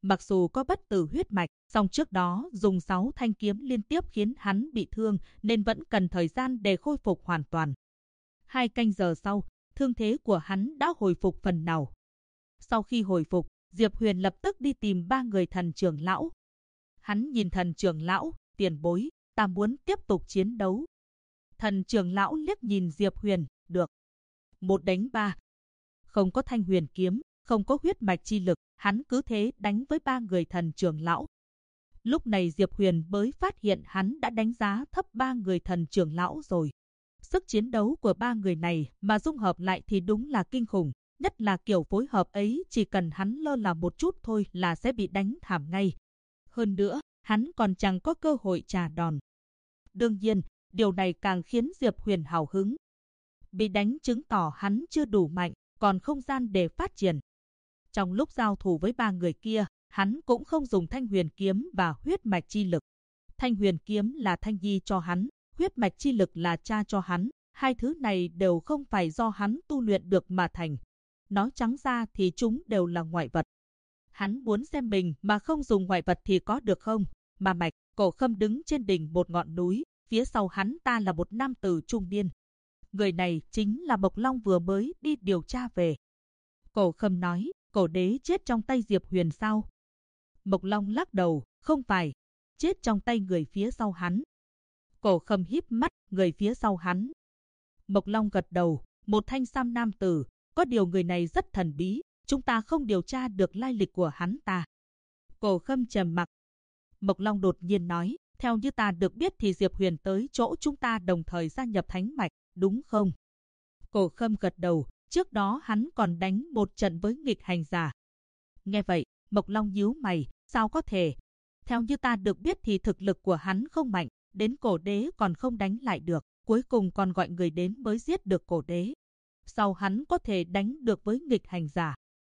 Mặc dù có bất tử huyết mạch, song trước đó dùng 6 thanh kiếm liên tiếp khiến hắn bị thương nên vẫn cần thời gian để khôi phục hoàn toàn. 2 canh giờ sau, thương thế của hắn đã hồi phục phần nào. Sau khi hồi phục, Diệp Huyền lập tức đi tìm 3 người thần trưởng lão. Hắn nhìn thần trưởng lão, tiền bối, ta muốn tiếp tục chiến đấu. Thần trưởng lão liếc nhìn Diệp Huyền, được. 1 đánh 3. Không có thanh huyền kiếm, không có huyết mạch chi lực, hắn cứ thế đánh với 3 người thần trưởng lão. Lúc này Diệp Huyền mới phát hiện hắn đã đánh giá thấp 3 người thần trưởng lão rồi. Sức chiến đấu của 3 người này mà dung hợp lại thì đúng là kinh khủng. Nhất là kiểu phối hợp ấy, chỉ cần hắn lơ là một chút thôi là sẽ bị đánh thảm ngay. Hơn nữa, hắn còn chẳng có cơ hội trả đòn. Đương nhiên, điều này càng khiến Diệp Huyền hào hứng. Bị đánh chứng tỏ hắn chưa đủ mạnh, còn không gian để phát triển. Trong lúc giao thủ với 3 người kia, hắn cũng không dùng thanh huyền kiếm và huyết mạch chi lực. Thanh huyền kiếm là Thanh Nhi cho hắn, huyết mạch chi lực là cha cho hắn. 2 thứ này đều không phải do hắn tu luyện được mà thành. Nói trắng ra thì chúng đều là ngoại vật. Hắn muốn xem mình mà không dùng ngoại vật thì có được không? Ma Mạch, Cổ Khâm đứng trên đỉnh một ngọn núi, phía sau hắn ta là một nam tử trung niên. Người này chính là Mộc Long vừa mới đi điều tra về. Cổ Khâm nói, Cổ đế chết trong tay Diệp Huyền sao? Mộc Long lắc đầu, không phải, chết trong tay người phía sau hắn. Cổ Khâm híp mắt, người phía sau hắn. Mộc Long gật đầu, một thanh sam nam tử, có điều người này rất thần bí, chúng ta không điều tra được lai lịch của hắn ta. Cổ Khâm trầm mặc. Mộc Long đột nhiên nói, theo như ta được biết thì Diệp Huyền tới chỗ chúng ta đồng thời gia nhập thánh mạch, đúng không? Cổ Khâm gật đầu, trước đó hắn còn đánh một trận với nghịch hành giả. Nghe vậy, Mộc Long nhíu mày, sao có thể? Theo như ta được biết thì thực lực của hắn không mạnh, đến cổ đế còn không đánh lại được, cuối cùng còn gọi người đến mới giết được cổ đế. Sau hắn có thể đánh được với nghịch hành giả.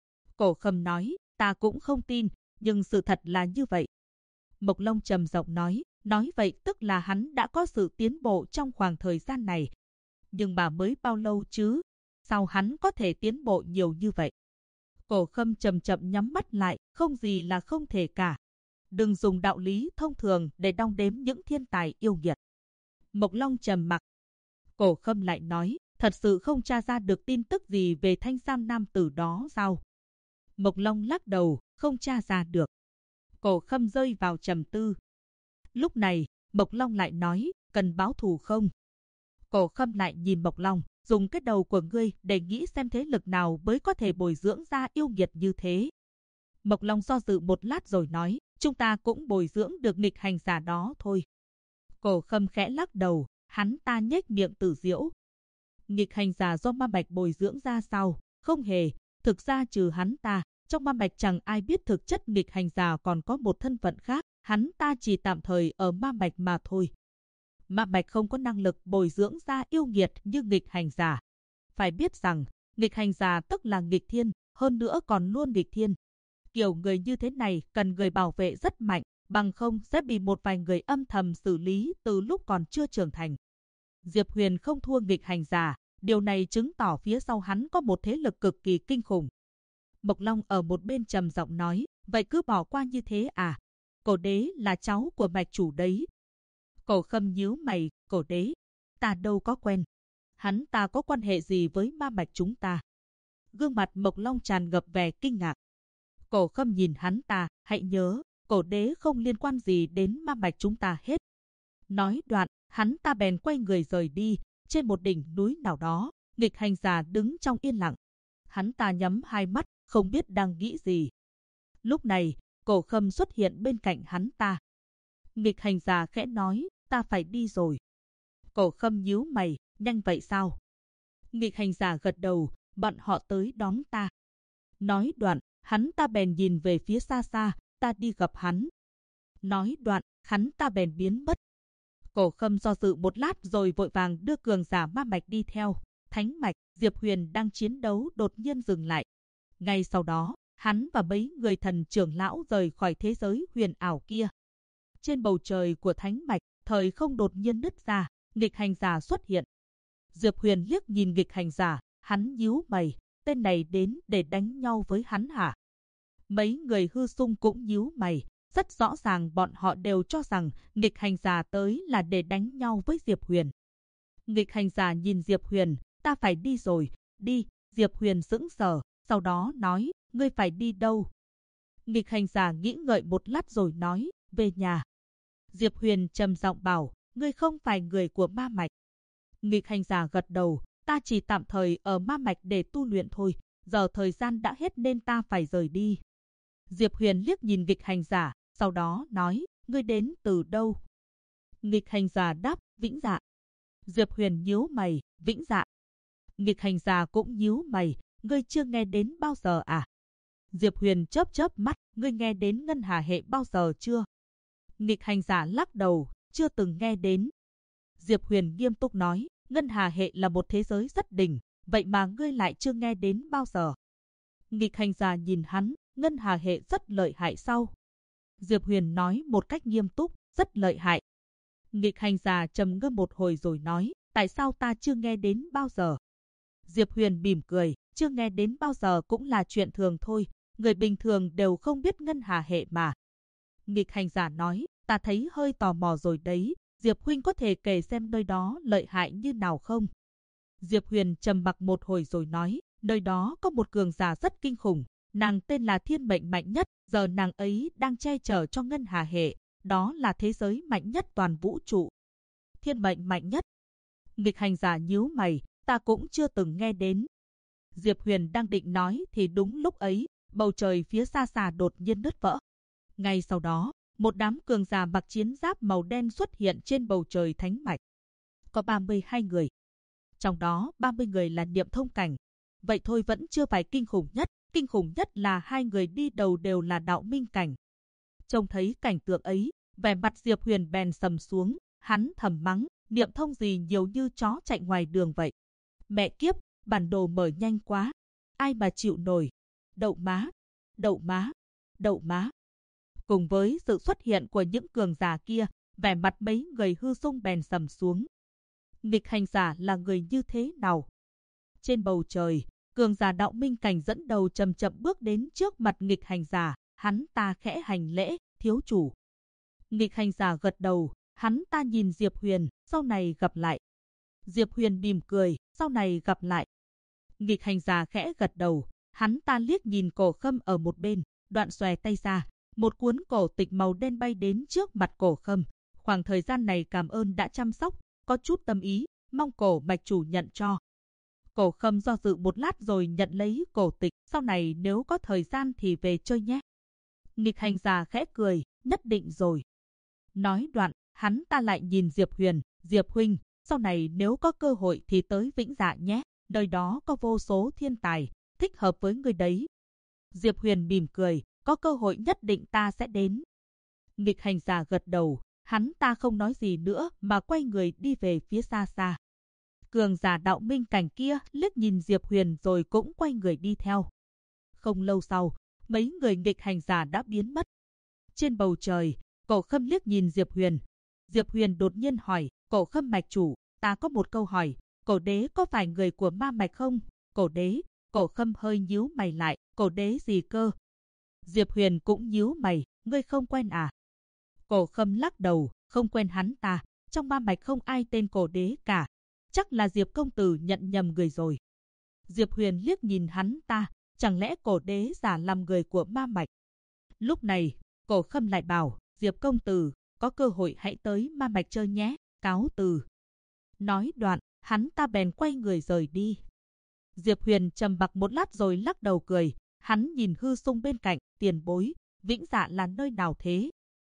Cổ Khâm nói, ta cũng không tin, nhưng sự thật là như vậy. Mộc Long trầm giọng nói vậy tức là hắn đã có sự tiến bộ trong khoảng thời gian này. Nhưng mà mới bao lâu chứ? Sao hắn có thể tiến bộ nhiều như vậy? Cổ Khâm chậm chậm nhắm mắt lại, không gì là không thể cả. Đừng dùng đạo lý thông thường để đong đếm những thiên tài yêu nghiệt. Mộc Long trầm mặc. Cổ Khâm lại nói, thật sự không tra ra được tin tức gì về thanh sam nam tử đó sao? Mộc Long lắc đầu, không tra ra được. Cổ Khâm rơi vào trầm tư. Lúc này, Mộc Long lại nói, cần báo thù không? Cổ Khâm lại nhìn Mộc Long, dùng cái đầu của ngươi để nghĩ xem thế lực nào mới có thể bồi dưỡng ra yêu nghiệt như thế. Mộc Long do dự một lát rồi nói, chúng ta cũng bồi dưỡng được nghịch hành giả đó thôi. Cổ Khâm khẽ lắc đầu, hắn ta nhếch miệng tự giễu. Nghịch hành giả do ma mạch bồi dưỡng ra sao? Không hề, thực ra trừ hắn ta, trong ma mạch chẳng ai biết thực chất nghịch hành giả còn có một thân phận khác, hắn ta chỉ tạm thời ở ma mạch mà thôi. Ma mạch không có năng lực bồi dưỡng ra yêu nghiệt như nghịch hành giả. Phải biết rằng, nghịch hành giả tức là nghịch thiên, hơn nữa còn luôn nghịch thiên. Kiểu người như thế này cần người bảo vệ rất mạnh, bằng không sẽ bị một vài người âm thầm xử lý từ lúc còn chưa trưởng thành. Diệp Huyền không thua nghịch hành giả, điều này chứng tỏ phía sau hắn có một thế lực cực kỳ kinh khủng. Mộc Long ở một bên trầm giọng nói, vậy cứ bỏ qua như thế à? Cổ đế là cháu của mạch chủ đấy. Cổ Khâm nhíu mày, cổ đế, ta đâu có quen. Hắn ta có quan hệ gì với ma mạch chúng ta? Gương mặt Mộc Long tràn ngập vẻ kinh ngạc. Cổ Khâm nhìn hắn ta, hãy nhớ, cổ đế không liên quan gì đến ma mạch chúng ta hết. Nói đoạn, hắn ta bèn quay người rời đi, trên một đỉnh núi nào đó, nghịch hành giả đứng trong yên lặng. Hắn ta nhắm hai mắt, không biết đang nghĩ gì. Lúc này, Cổ Khâm xuất hiện bên cạnh hắn ta. Nghịch hành giả khẽ nói, ta phải đi rồi. Cổ Khâm nhíu mày, nhanh vậy sao? Nghịch hành giả gật đầu, bọn họ tới đón ta. Nói đoạn, hắn ta bèn nhìn về phía xa xa, ta đi gặp hắn. Nói đoạn, hắn ta bèn biến mất. Cổ Khâm do dự một lát rồi vội vàng đưa cường giả ma mạch đi theo. Thánh mạch, Diệp Huyền đang chiến đấu đột nhiên dừng lại. Ngay sau đó, hắn và mấy người thần trưởng lão rời khỏi thế giới huyền ảo kia. Trên bầu trời của thánh mạch, thời không đột nhiên nứt ra, nghịch hành giả xuất hiện. Diệp Huyền liếc nhìn nghịch hành giả, hắn nhíu mày, tên này đến để đánh nhau với hắn hả? Mấy người hư sung cũng nhíu mày, rất rõ ràng bọn họ đều cho rằng nghịch hành giả tới là để đánh nhau với Diệp Huyền. Nghịch hành giả nhìn Diệp Huyền, ta phải đi rồi, đi. Diệp Huyền sững sờ, sau đó nói, ngươi phải đi đâu? Nghịch hành giả nghĩ ngợi một lát rồi nói, về nhà. Diệp Huyền trầm giọng bảo, ngươi không phải người của ma mạch. Nghịch hành giả gật đầu, ta chỉ tạm thời ở ma mạch để tu luyện thôi, giờ thời gian đã hết nên ta phải rời đi. Diệp Huyền liếc nhìn nghịch hành giả, sau đó nói, ngươi đến từ đâu? Nghịch hành giả đáp, Vĩnh Dạ. Diệp Huyền nhíu mày, Vĩnh Dạ. Nghịch hành giả cũng nhíu mày, ngươi chưa nghe đến bao giờ à? Diệp Huyền chớp chớp mắt, ngươi nghe đến ngân hà hệ bao giờ chưa? Nghịch hành giả lắc đầu, chưa từng nghe đến. Diệp Huyền nghiêm túc nói, ngân hà hệ là một thế giới rất đỉnh, vậy mà ngươi lại chưa nghe đến bao giờ. Nghịch hành giả nhìn hắn, ngân hà hệ rất lợi hại sao? Diệp Huyền nói một cách nghiêm túc, rất lợi hại. Nghịch hành giả trầm ngâm một hồi rồi nói, tại sao ta chưa nghe đến bao giờ? Diệp Huyền mỉm cười, chưa nghe đến bao giờ cũng là chuyện thường thôi, người bình thường đều không biết ngân hà hệ mà. Nghịch hành giả nói, ta thấy hơi tò mò rồi đấy, Diệp huynh có thể kể xem nơi đó lợi hại như nào không? Diệp Huyền trầm mặc một hồi rồi nói, nơi đó có một cường giả rất kinh khủng, nàng tên là Thiên Mệnh mạnh nhất, giờ nàng ấy đang che chở cho ngân hà hệ, đó là thế giới mạnh nhất toàn vũ trụ. Thiên Mệnh mạnh nhất. Nghịch hành giả nhíu mày, ta cũng chưa từng nghe đến. Diệp Huyền đang định nói thì đúng lúc ấy, bầu trời phía xa xa đột nhiên nứt vỡ. Ngay sau đó, một đám cường giả mặc chiến giáp màu đen xuất hiện trên bầu trời thánh mạch. Có 32 người. Trong đó 30 người là niệm thông cảnh. Vậy thôi vẫn chưa phải kinh khủng nhất là 2 người đi đầu đều là đạo minh cảnh. Trông thấy cảnh tượng ấy, vẻ mặt Diệp Huyền bèn sầm xuống, hắn thầm mắng, niệm thông gì nhiều như chó chạy ngoài đường vậy. Mẹ kiếp, bản đồ mở nhanh quá, ai mà chịu nổi. Đậu má, đậu má, đậu má. Cùng với sự xuất hiện của những cường giả kia, vẻ mặt mấy người hư sung bèn sầm xuống. Nghịch hành giả là người như thế nào? Trên bầu trời, cường giả đạo minh cảnh dẫn đầu chậm chậm bước đến trước mặt nghịch hành giả, hắn ta khẽ hành lễ, thiếu chủ. Nghịch hành giả gật đầu, hắn ta nhìn Diệp Huyền, sau này gặp lại. Diệp Huyền mỉm cười, sau này gặp lại. Nghịch hành giả khẽ gật đầu, hắn ta liếc nhìn Cổ Khâm ở một bên, đoạn xòe tay ra, một cuốn cổ tịch màu đen bay đến trước mặt Cổ Khâm. Khoảng thời gian này cảm ơn đã chăm sóc, có chút tâm ý, mong Cổ mạch chủ nhận cho. Cổ Khâm do dự một lát rồi nhận lấy cổ tịch, sau này nếu có thời gian thì về chơi nhé. Nghịch hành giả khẽ cười, nhất định rồi. Nói đoạn, hắn ta lại nhìn Diệp Huyền, Diệp huynh, sau này nếu có cơ hội thì tới Vĩnh Dạ nhé, nơi đó có vô số thiên tài, thích hợp với người đấy. Diệp Huyền mỉm cười, có cơ hội nhất định ta sẽ đến. Nghịch hành giả gật đầu, hắn ta không nói gì nữa mà quay người đi về phía xa xa. Cường giả đạo minh cảnh kia liếc nhìn Diệp Huyền rồi cũng quay người đi theo. Không lâu sau, mấy người nghịch hành giả đã biến mất. Trên bầu trời, Cổ Khâm liếc nhìn Diệp Huyền. Diệp Huyền đột nhiên hỏi, Cổ Khâm mạch chủ, ta có một câu hỏi, Cổ đế có phải người của ma mạch không? Cổ đế, Cổ Khâm hơi nhíu mày lại, Cổ đế gì cơ? Diệp Huyền cũng nhíu mày, ngươi không quen à? Cổ Khâm lắc đầu, không quen hắn ta, trong ma mạch không ai tên Cổ đế cả. Chắc là Diệp công tử nhận nhầm người rồi. Diệp Huyền liếc nhìn hắn ta, chẳng lẽ Cổ đế giả làm người của ma mạch? Lúc này, Cổ Khâm lại bảo, Diệp công tử, có cơ hội hãy tới ma mạch chơi nhé, cáo từ. Nói đoạn, hắn ta bèn quay người rời đi. Diệp Huyền trầm mặc một lát rồi lắc đầu cười, hắn nhìn Hư Sung bên cạnh, tiền bối, Vĩnh Dạ là nơi nào thế?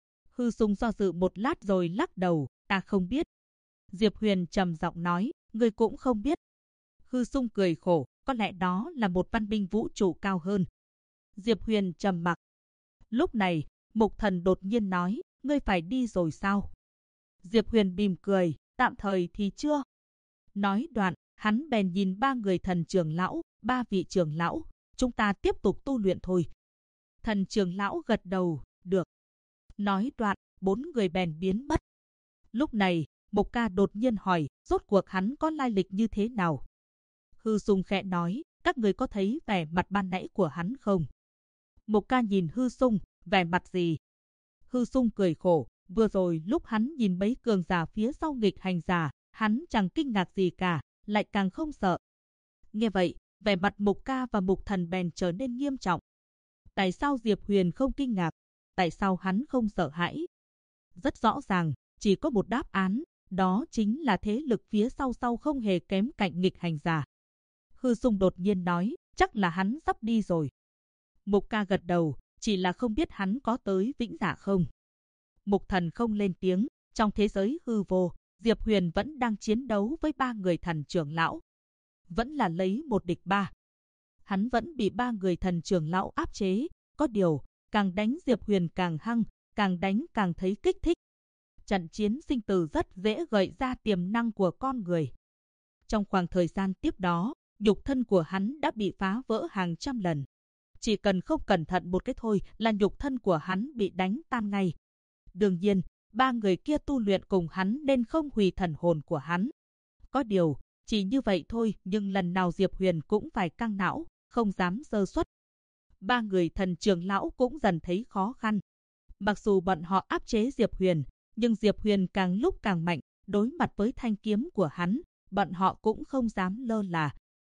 Hư Sung do dự một lát rồi lắc đầu, ta không biết. Diệp Huyền trầm giọng nói, ngươi cũng không biết. Hư Sung cười khổ, có lẽ đó là một văn minh vũ trụ cao hơn. Diệp Huyền trầm mặc. Lúc này, Mục Thần đột nhiên nói, ngươi phải đi rồi sao? Diệp Huyền mỉm cười, tạm thời thì chưa. Nói đoạn, hắn bèn nhìn 3 người thần trưởng lão, 3 vị trưởng lão, chúng ta tiếp tục tu luyện thôi. Thần trưởng lão gật đầu, được. Nói đoạn, 4 người bèn biến mất. Lúc này, Mộc Ca đột nhiên hỏi, rốt cuộc hắn có lai lịch như thế nào? Hư Sung khẽ nói, các người có thấy vẻ mặt ban nãy của hắn không? Mục Ca nhìn Hư Sung, vẻ mặt gì? Hư Sung cười khổ, vừa rồi lúc hắn nhìn mấy cường giả phía sau nghịch hành giả, hắn chẳng kinh ngạc gì cả, lại càng không sợ. Nghe vậy, vẻ mặt Mục Ca và Mục Thần bèn trở nên nghiêm trọng. Tại sao Diệp Huyền không kinh ngạc? Tại sao hắn không sợ hãi? Rất rõ ràng, chỉ có một đáp án, đó chính là thế lực phía sau không hề kém cạnh nghịch hành giả. Hư Sung đột nhiên nói, chắc là hắn sắp đi rồi. Mục Ca gật đầu, chỉ là không biết hắn có tới Vĩnh Dạ không. Mục Thần không lên tiếng, trong thế giới hư vô, Diệp Huyền vẫn đang chiến đấu với 3 người thần trưởng lão. Vẫn là lấy 1 địch 3. Hắn vẫn bị 3 người thần trưởng lão áp chế, có điều, càng đánh Diệp Huyền càng hăng, càng đánh càng thấy kích thích. Trận chiến sinh tử rất dễ gợi ra tiềm năng của con người. Trong khoảng thời gian tiếp đó, nhục thân của hắn đã bị phá vỡ hàng trăm lần. Chỉ cần không cẩn thận một cái thôi là nhục thân của hắn bị đánh tan ngay. Đương nhiên, 3 người kia tu luyện cùng hắn nên không hủy thần hồn của hắn. Có điều, chỉ như vậy thôi nhưng lần nào Diệp Huyền cũng phải căng não, không dám sơ suất. 3 người thần trưởng lão cũng dần thấy khó khăn. Mặc dù bọn họ áp chế Diệp Huyền, nhưng Diệp Huyền càng lúc càng mạnh, đối mặt với thanh kiếm của hắn, bọn họ cũng không dám lơ là.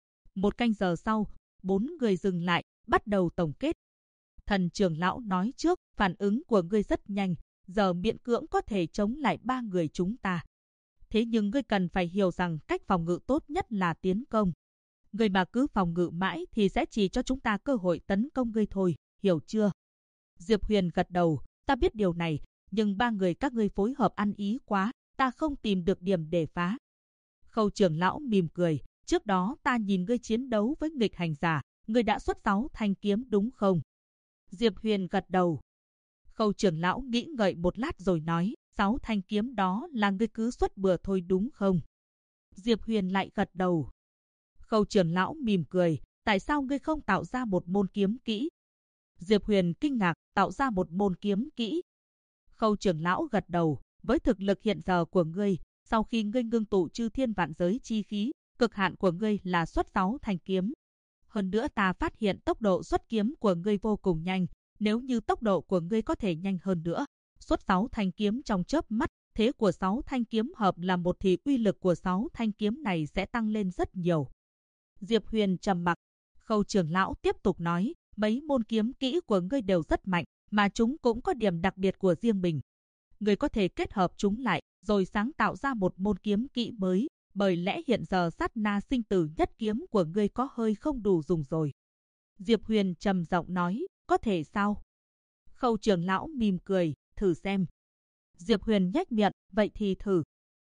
1 canh giờ sau, 4 người dừng lại, bắt đầu tổng kết. Thần trưởng lão nói trước, phản ứng của ngươi rất nhanh, giờ miễn cưỡng có thể chống lại 3 người chúng ta. Thế nhưng ngươi cần phải hiểu rằng cách phòng ngự tốt nhất là tiến công. Ngươi mà cứ phòng ngự mãi thì sẽ chỉ cho chúng ta cơ hội tấn công ngươi thôi, hiểu chưa? Diệp Huyền gật đầu, ta biết điều này, nhưng 3 người các ngươi phối hợp ăn ý quá, ta không tìm được điểm để phá. Khâu trưởng lão mỉm cười, trước đó ta nhìn ngươi chiến đấu với nghịch hành giả, ngươi đã xuất 6 thanh kiếm đúng không? Diệp Huyền gật đầu. Khâu trưởng lão nghĩ ngợi một lát rồi nói, 6 thanh kiếm đó là ngươi cứ xuất bừa thôi đúng không? Diệp Huyền lại gật đầu. Khâu trưởng lão mỉm cười, tại sao ngươi không tạo ra một môn kiếm kỹ? Diệp Huyền kinh ngạc, tạo ra một môn kiếm kỹ. Khâu trưởng lão gật đầu, với thực lực hiện giờ của ngươi, sau khi ngươi ngưng tụ chư thiên vạn giới chi khí, cực hạn của ngươi là xuất 6 thanh kiếm. Hơn nữa ta phát hiện tốc độ xuất kiếm của ngươi vô cùng nhanh, nếu như tốc độ của ngươi có thể nhanh hơn nữa, xuất 6 thanh kiếm trong chớp mắt, thế của 6 thanh kiếm hợp là một thì uy lực của 6 thanh kiếm này sẽ tăng lên rất nhiều. Diệp Huyền trầm mặc, Khâu trưởng lão tiếp tục nói, mấy môn kiếm kỹ của ngươi đều rất mạnh, mà chúng cũng có điểm đặc biệt của riêng mình. Ngươi có thể kết hợp chúng lại, rồi sáng tạo ra một môn kiếm kỹ mới, bởi lẽ hiện giờ sát na sinh tử nhất kiếm của ngươi có hơi không đủ dùng rồi. Diệp Huyền trầm giọng nói, có thể sao? Khâu trưởng lão mỉm cười, thử xem. Diệp Huyền nhếch miệng, vậy thì thử.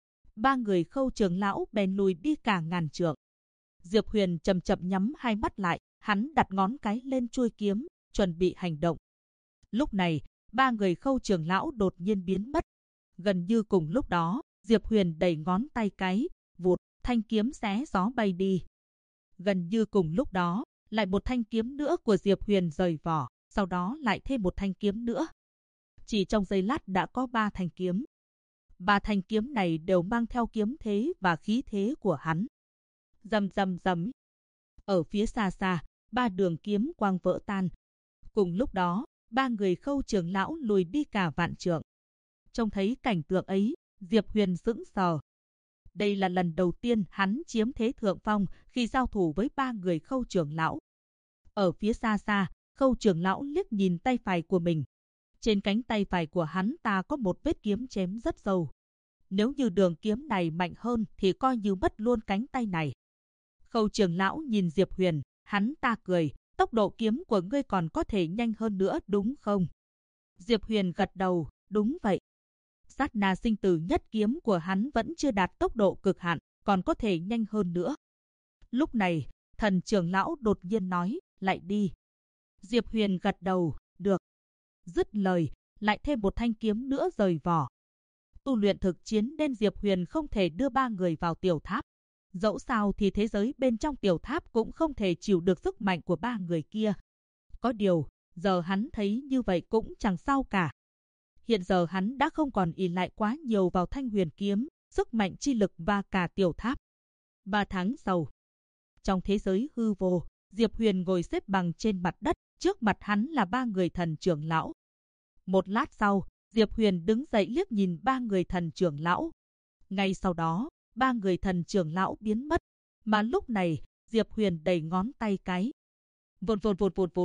3 người Khâu trưởng lão bèn lùi đi cả ngàn trượng. Diệp Huyền chậm chậm nhắm hai mắt lại, hắn đặt ngón cái lên chuôi kiếm, chuẩn bị hành động. Lúc này, 3 người Khâu trưởng lão đột nhiên biến mất. Gần như cùng lúc đó, Diệp Huyền đẩy ngón tay cái, vụt, thanh kiếm xé gió bay đi. Gần như cùng lúc đó, lại một thanh kiếm nữa của Diệp Huyền rời vỏ, sau đó lại thêm một thanh kiếm nữa. Chỉ trong giây lát đã có 3 thanh kiếm. 3 thanh kiếm này đều mang theo kiếm thế và khí thế của hắn. Rầm rầm rầm. Ở phía xa xa, 3 đường kiếm quang vỡ tan. Cùng lúc đó, 3 người Khâu trưởng lão lùi đi cả vạn trượng. Trông thấy cảnh tượng ấy, Diệp Huyền sững sờ. Đây là lần đầu tiên hắn chiếm thế thượng phong khi giao thủ với 3 người Khâu trưởng lão. Ở phía xa xa, Khâu trưởng lão liếc nhìn tay phải của mình. Trên cánh tay phải của hắn ta có một vết kiếm chém rất sâu. Nếu như đường kiếm này mạnh hơn thì coi như mất luôn cánh tay này. Khâu trưởng lão nhìn Diệp Huyền, hắn ta cười, tốc độ kiếm của ngươi còn có thể nhanh hơn nữa đúng không? Diệp Huyền gật đầu, đúng vậy. Sát na sinh tử nhất kiếm của hắn vẫn chưa đạt tốc độ cực hạn, còn có thể nhanh hơn nữa. Lúc này, thần trưởng lão đột nhiên nói, lại đi. Diệp Huyền gật đầu, được. Dứt lời, lại thêm một thanh kiếm nữa rời vỏ. Tu luyện thực chiến nên Diệp Huyền không thể đưa 3 người vào tiểu tháp. Dẫu sao thì thế giới bên trong tiểu tháp cũng không thể chịu được sức mạnh của 3 người kia. Có điều, giờ hắn thấy như vậy cũng chẳng sao cả. Hiện giờ hắn đã không còn ỷ lại quá nhiều vào thanh huyền kiếm, sức mạnh chi lực và cả tiểu tháp. 3 tháng sau, trong thế giới hư vô, Diệp Huyền ngồi xếp bằng trên mặt đất, Trước mặt hắn là ba người thần trưởng lão. Một lát sau, Diệp Huyền đứng dậy liếc nhìn ba người thần trưởng lão. Ngay sau đó, ba người thần trưởng lão biến mất. Mà lúc này, Diệp Huyền đẩy ngón tay cái. Vụt vụt vụt vụt vụt.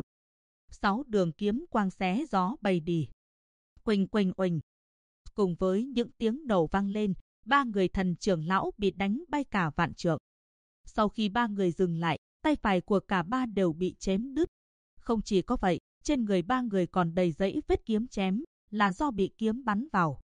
6 đường kiếm quang xé gió bay đi. Quỳnh quỳnh oình. Cùng với những tiếng nổ vang lên, ba người thần trưởng lão bị đánh bay cả vạn trượng. Sau khi ba người dừng lại, tay phải của cả ba đều bị chém đứt. Không chỉ có vậy, trên người ba người còn đầy dãy vết kiếm chém, là do bị kiếm bắn vào.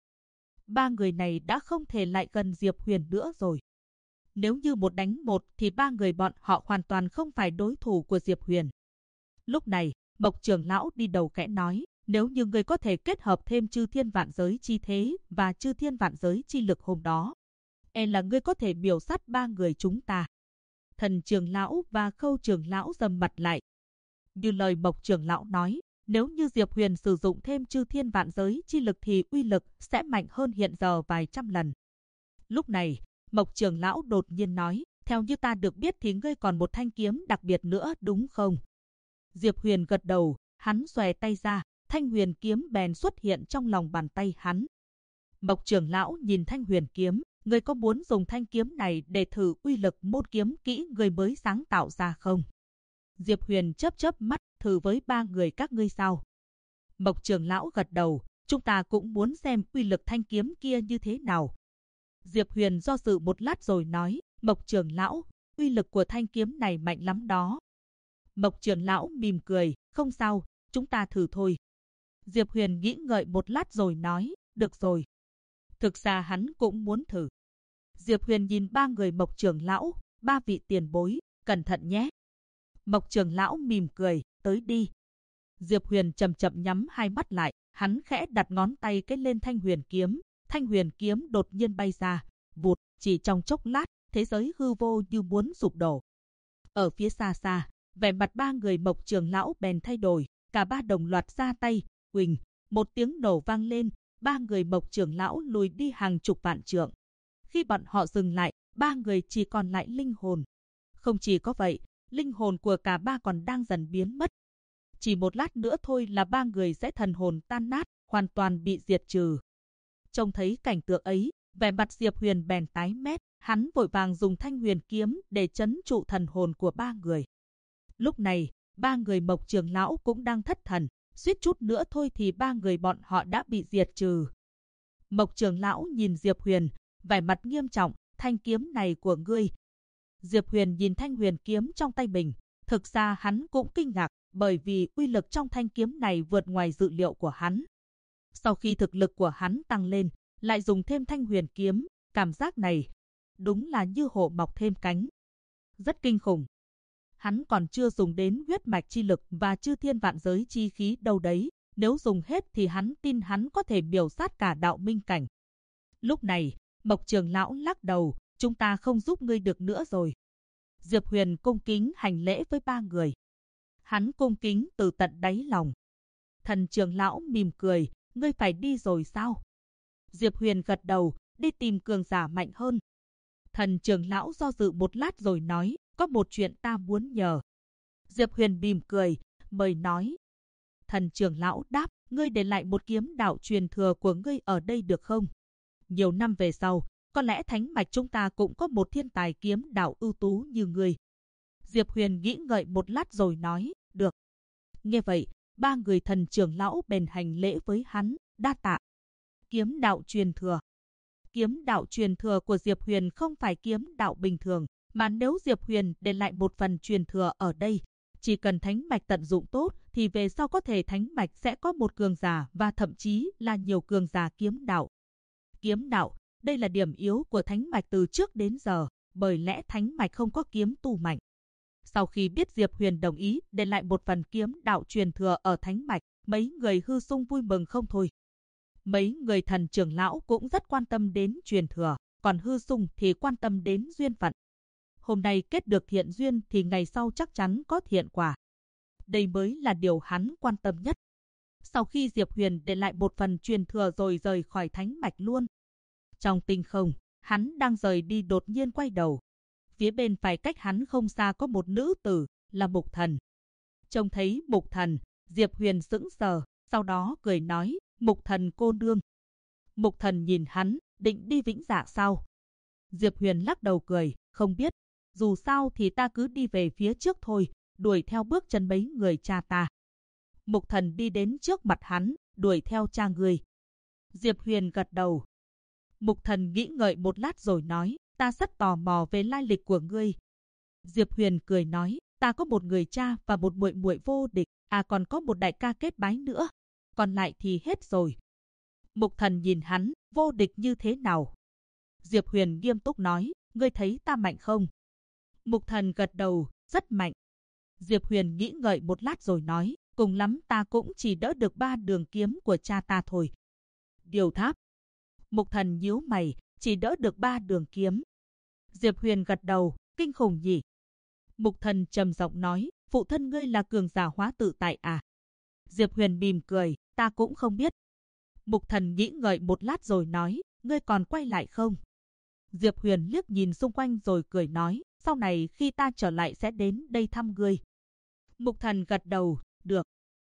Ba người này đã không thể lại gần Diệp Huyền nữa rồi. Nếu như một đánh một thì ba người bọn họ hoàn toàn không phải đối thủ của Diệp Huyền. Lúc này, Mộc trưởng lão đi đầu khẽ nói, nếu như người có thể kết hợp thêm chư thiên vạn giới chi thế và chư thiên vạn giới chi lực hôm đó, là ngươi có thể miểu sát ba người chúng ta. Thần trưởng lão và Khâu trưởng lão rầm mặt lại. Như lời Mộc trưởng lão nói, nếu như Diệp Huyền sử dụng thêm chư thiên vạn giới chi lực thì uy lực sẽ mạnh hơn hiện giờ vài trăm lần. Lúc này, Mộc trưởng lão đột nhiên nói, theo như ta được biết thì ngươi còn một thanh kiếm đặc biệt nữa đúng không? Diệp Huyền gật đầu, hắn xòe tay ra, thanh huyền kiếm bèn xuất hiện trong lòng bàn tay hắn. Mộc trưởng lão nhìn thanh huyền kiếm, ngươi có muốn dùng thanh kiếm này để thử uy lực một kiếm kỹ người mới sáng tạo ra không? Diệp Huyền chớp chớp mắt, thử với ba người các ngươi sao? Mộc trưởng lão gật đầu, chúng ta cũng muốn xem uy lực thanh kiếm kia như thế nào. Diệp Huyền do dự một lát rồi nói, Mộc trưởng lão, uy lực của thanh kiếm này mạnh lắm đó. Mộc trưởng lão mỉm cười, không sao, chúng ta thử thôi. Diệp Huyền nghĩ ngợi một lát rồi nói, được rồi. Thực ra hắn cũng muốn thử. Diệp Huyền nhìn ba người Mộc trưởng lão, ba vị tiền bối, cẩn thận nhé. Mộc trưởng lão mỉm cười, tới đi. Diệp Huyền chậm chậm nhắm hai mắt lại, hắn khẽ đặt ngón tay cái lên thanh huyền kiếm đột nhiên bay ra, vụt, chỉ trong chốc lát, thế giới hư vô như muốn sụp đổ. Ở phía xa xa, vẻ mặt ba người Mộc trưởng lão bèn thay đổi, cả ba đồng loạt ra tay, huỳnh, một tiếng nổ vang lên, ba người Mộc trưởng lão lùi đi hàng chục vạn trượng. Khi bọn họ dừng lại, ba người chỉ còn lại linh hồn. Không chỉ có vậy, linh hồn của cả ba còn đang dần biến mất. Chỉ một lát nữa thôi là ba người sẽ thần hồn tan nát, hoàn toàn bị diệt trừ. Trông thấy cảnh tượng ấy, vẻ mặt Diệp Huyền bèn tái mét, hắn vội vàng dùng thanh huyền kiếm để trấn trụ thần hồn của ba người. Lúc này, ba người Mộc trưởng lão cũng đang thất thần, suýt chút nữa thôi thì ba người bọn họ đã bị diệt trừ. Mộc trưởng lão nhìn Diệp Huyền, vẻ mặt nghiêm trọng, thanh kiếm này của ngươi. Diệp Huyền nhìn thanh huyền kiếm trong tay mình, thực ra hắn cũng kinh ngạc, bởi vì uy lực trong thanh kiếm này vượt ngoài dự liệu của hắn. Sau khi thực lực của hắn tăng lên, lại dùng thêm thanh huyền kiếm, cảm giác này đúng là như hổ mọc thêm cánh. Rất kinh khủng. Hắn còn chưa dùng đến huyết mạch chi lực và chư thiên vạn giới chi khí đâu đấy, nếu dùng hết thì hắn tin hắn có thể miểu sát cả đạo minh cảnh. Lúc này, Mộc trưởng lão lắc đầu, chúng ta không giúp ngươi được nữa rồi. Diệp Huyền cung kính hành lễ với ba người. Hắn cung kính từ tận đáy lòng. Thần trưởng lão mỉm cười, ngươi phải đi rồi sao? Diệp Huyền gật đầu, đi tìm cường giả mạnh hơn. Thần trưởng lão do dự một lát rồi nói, có một chuyện ta muốn nhờ. Diệp Huyền mỉm cười, mời nói. Thần trưởng lão đáp, ngươi để lại một kiếm đạo truyền thừa của ngươi ở đây được không? Nhiều năm về sau, có lẽ thánh mạch chúng ta cũng có một thiên tài kiếm đạo ưu tú như ngươi. Diệp Huyền nghĩ ngợi một lát rồi nói, được. Nghe vậy, ba người thần trưởng lão bèn hành lễ với hắn, đa tạ. Kiếm đạo truyền thừa. Kiếm đạo truyền thừa của Diệp Huyền không phải kiếm đạo bình thường, mà nếu Diệp Huyền để lại một phần truyền thừa ở đây, chỉ cần thánh mạch tận dụng tốt thì về sau có thể thánh mạch sẽ có một cường giả và thậm chí là nhiều cường giả kiếm đạo. Kiếm đạo, đây là điểm yếu của thánh mạch từ trước đến giờ, bởi lẽ thánh mạch không có kiếm tu mạnh. Sau khi biết Diệp Huyền đồng ý để lại một phần kiếm đạo truyền thừa ở thánh mạch, mấy người hư sung vui mừng không thôi. Mấy người thần trưởng lão cũng rất quan tâm đến truyền thừa, còn hư sung thì quan tâm đến duyên phận. Hôm nay kết được thiện duyên thì ngày sau chắc chắn có thiện quả. Đây mới là điều hắn quan tâm nhất. Sau khi Diệp Huyền để lại một phần truyền thừa rồi rời khỏi thánh mạch luôn. Trong tinh không, hắn đang rời đi đột nhiên quay đầu. Phía bên phải cách hắn không xa có một nữ tử, là Mục Thần. Trông thấy Mục Thần, Diệp Huyền sững sờ, sau đó cười nói, Mục Thần cô nương. Mục Thần nhìn hắn, định đi Vĩnh Dạ sao? Diệp Huyền lắc đầu cười, không biết, dù sao thì ta cứ đi về phía trước thôi, đuổi theo bước chân mấy người cha ta. Mục Thần đi đến trước mặt hắn, đuổi theo cha người. Diệp Huyền gật đầu. Mục Thần nghĩ ngợi một lát rồi nói, ta rất tò mò về lai lịch của ngươi. Diệp Huyền cười nói, ta có một người cha và một muội muội vô địch, còn có một đại ca kết bái nữa, còn lại thì hết rồi. Mục Thần nhìn hắn, vô địch như thế nào? Diệp Huyền nghiêm túc nói, ngươi thấy ta mạnh không? Mục Thần gật đầu, rất mạnh. Diệp Huyền nghĩ ngợi một lát rồi nói, cùng lắm ta cũng chỉ đỡ được 3 đường kiếm của cha ta thôi. Điều Tháp. Mục Thần nhíu mày, chỉ đỡ được 3 đường kiếm. Diệp Huyền gật đầu, kinh khủng nhỉ. Mục Thần trầm giọng nói, phụ thân ngươi là cường giả hóa tự tại à? Diệp Huyền mỉm cười, ta cũng không biết. Mục Thần nghĩ ngợi một lát rồi nói, ngươi còn quay lại không? Diệp Huyền liếc nhìn xung quanh rồi cười nói, sau này khi ta trở lại sẽ đến đây thăm ngươi. Mục Thần gật đầu, được.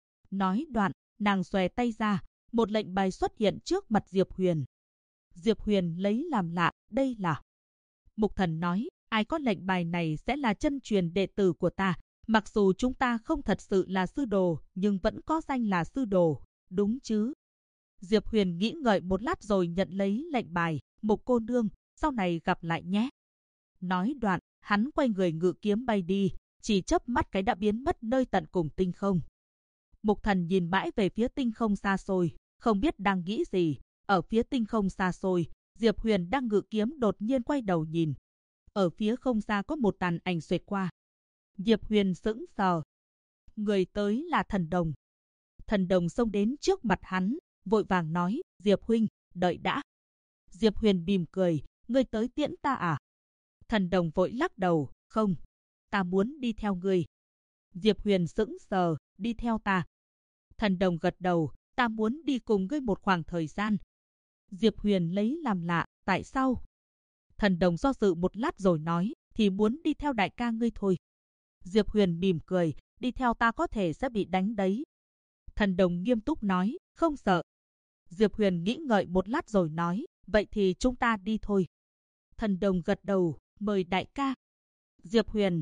Nói đoạn, nàng xòe tay ra, một lệnh bài xuất hiện trước mặt Diệp Huyền. Diệp Huyền lấy làm lạ, đây là... Mục Thần nói, ai có lệnh bài này sẽ là chân truyền đệ tử của ta. Mặc dù chúng ta không thật sự là sư đồ, nhưng vẫn có danh là sư đồ, đúng chứ? Diệp Huyền nghĩ ngợi một lát rồi nhận lấy lệnh bài, Mục cô nương, sau này gặp lại nhé. Nói đoạn, hắn quay người ngự kiếm bay đi, chỉ chớp mắt cái đã biến mất nơi tận cùng tinh không. Mục Thần nhìn mãi về phía tinh không xa xôi, không biết đang nghĩ gì. Ở phía tinh không xa xôi, Diệp Huyền đang ngự kiếm đột nhiên quay đầu nhìn. Ở phía không xa có một tàn ảnh xẹt qua. Diệp Huyền sững sờ. Người tới là Thần Đồng. Thần Đồng xông đến trước mặt hắn, vội vàng nói, Diệp huynh, đợi đã. Diệp Huyền mỉm cười, ngươi tới tiễn ta à? Thần Đồng vội lắc đầu, không, ta muốn đi theo ngươi. Diệp Huyền sững sờ, đi theo ta. Thần Đồng gật đầu, ta muốn đi cùng ngươi một khoảng thời gian. Diệp Huyền lấy làm lạ, tại sao? Thần Đồng do dự một lát rồi nói, thì muốn đi theo đại ca ngươi thôi. Diệp Huyền mỉm cười, đi theo ta có thể sẽ bị đánh đấy. Thần Đồng nghiêm túc nói, không sợ. Diệp Huyền nghĩ ngợi một lát rồi nói, vậy thì chúng ta đi thôi. Thần Đồng gật đầu, mời đại ca. Diệp Huyền.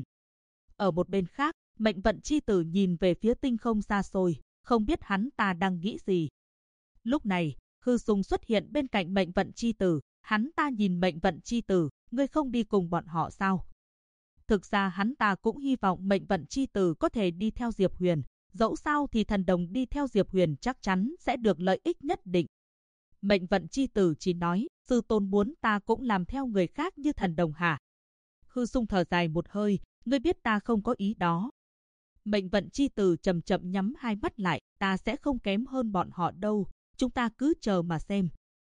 Ở một bên khác, Mệnh Vận Chi Tử nhìn về phía tinh không xa xôi, không biết hắn ta đang nghĩ gì. Lúc này, Hư Sung xuất hiện bên cạnh Mệnh Vận Chi Tử, hắn ta nhìn Mệnh Vận Chi Tử, ngươi không đi cùng bọn họ sao? Thực ra hắn ta cũng hy vọng Mệnh Vận Chi Tử có thể đi theo Diệp Huyền, dẫu sao thì Thần Đồng đi theo Diệp Huyền chắc chắn sẽ được lợi ích nhất định. Mệnh Vận Chi Tử chỉ nói, sư tôn muốn ta cũng làm theo người khác như Thần Đồng hả? Hư Sung thở dài một hơi, ngươi biết ta không có ý đó. Mệnh Vận Chi Tử chậm chậm nhắm hai mắt lại, ta sẽ không kém hơn bọn họ đâu, chúng ta cứ chờ mà xem.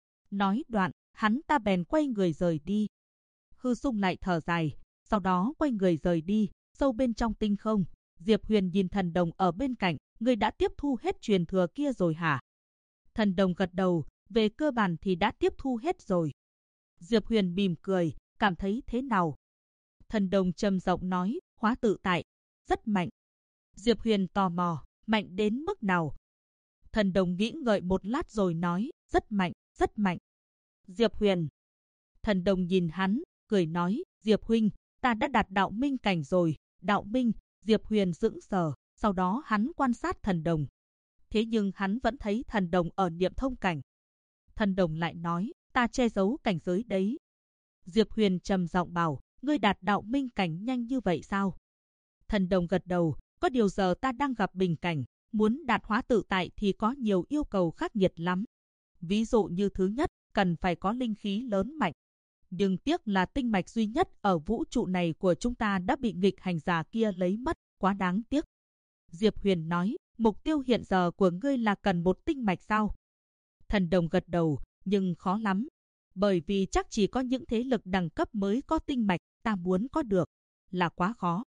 Nói đoạn, hắn ta bèn quay người rời đi. Hư Sung lại thở dài, sau đó quay người rời đi, sâu bên trong tinh không. Diệp Huyền nhìn Thần Đồng ở bên cạnh, ngươi đã tiếp thu hết truyền thừa kia rồi hả? Thần Đồng gật đầu, về cơ bản thì đã tiếp thu hết rồi. Diệp Huyền mỉm cười, cảm thấy thế nào? Thần Đồng trầm giọng nói, hóa tự tại, rất mạnh. Diệp Huyền tò mò, mạnh đến mức nào? Thần Đồng nghĩ ngợi một lát rồi nói, rất mạnh, rất mạnh. Diệp Huyền. Thần Đồng nhìn hắn, cười nói, Diệp huynh, ta đã đạt đạo minh cảnh rồi. Đạo minh, Diệp Huyền sững sờ, sau đó hắn quan sát Thần Đồng. Thế nhưng hắn vẫn thấy Thần Đồng ở niệm thông cảnh. Thần Đồng lại nói, ta che giấu cảnh giới đấy. Diệp Huyền trầm giọng bảo, ngươi đạt đạo minh cảnh nhanh như vậy sao? Thần Đồng gật đầu, có điều giờ ta đang gặp bình cảnh, muốn đạt hóa tự tại thì có nhiều yêu cầu khắc nghiệt lắm. Ví dụ như thứ nhất, cần phải có linh khí lớn mạnh. Nhưng tiếc là tinh mạch duy nhất ở vũ trụ này của chúng ta đã bị nghịch hành giả kia lấy mất, quá đáng tiếc. Diệp Huyền nói, mục tiêu hiện giờ của ngươi là cần một tinh mạch sao? Thần Đồng gật đầu, nhưng khó lắm. Bởi vì chắc chỉ có những thế lực đẳng cấp mới có tinh mạch, ta muốn có được, là quá khó.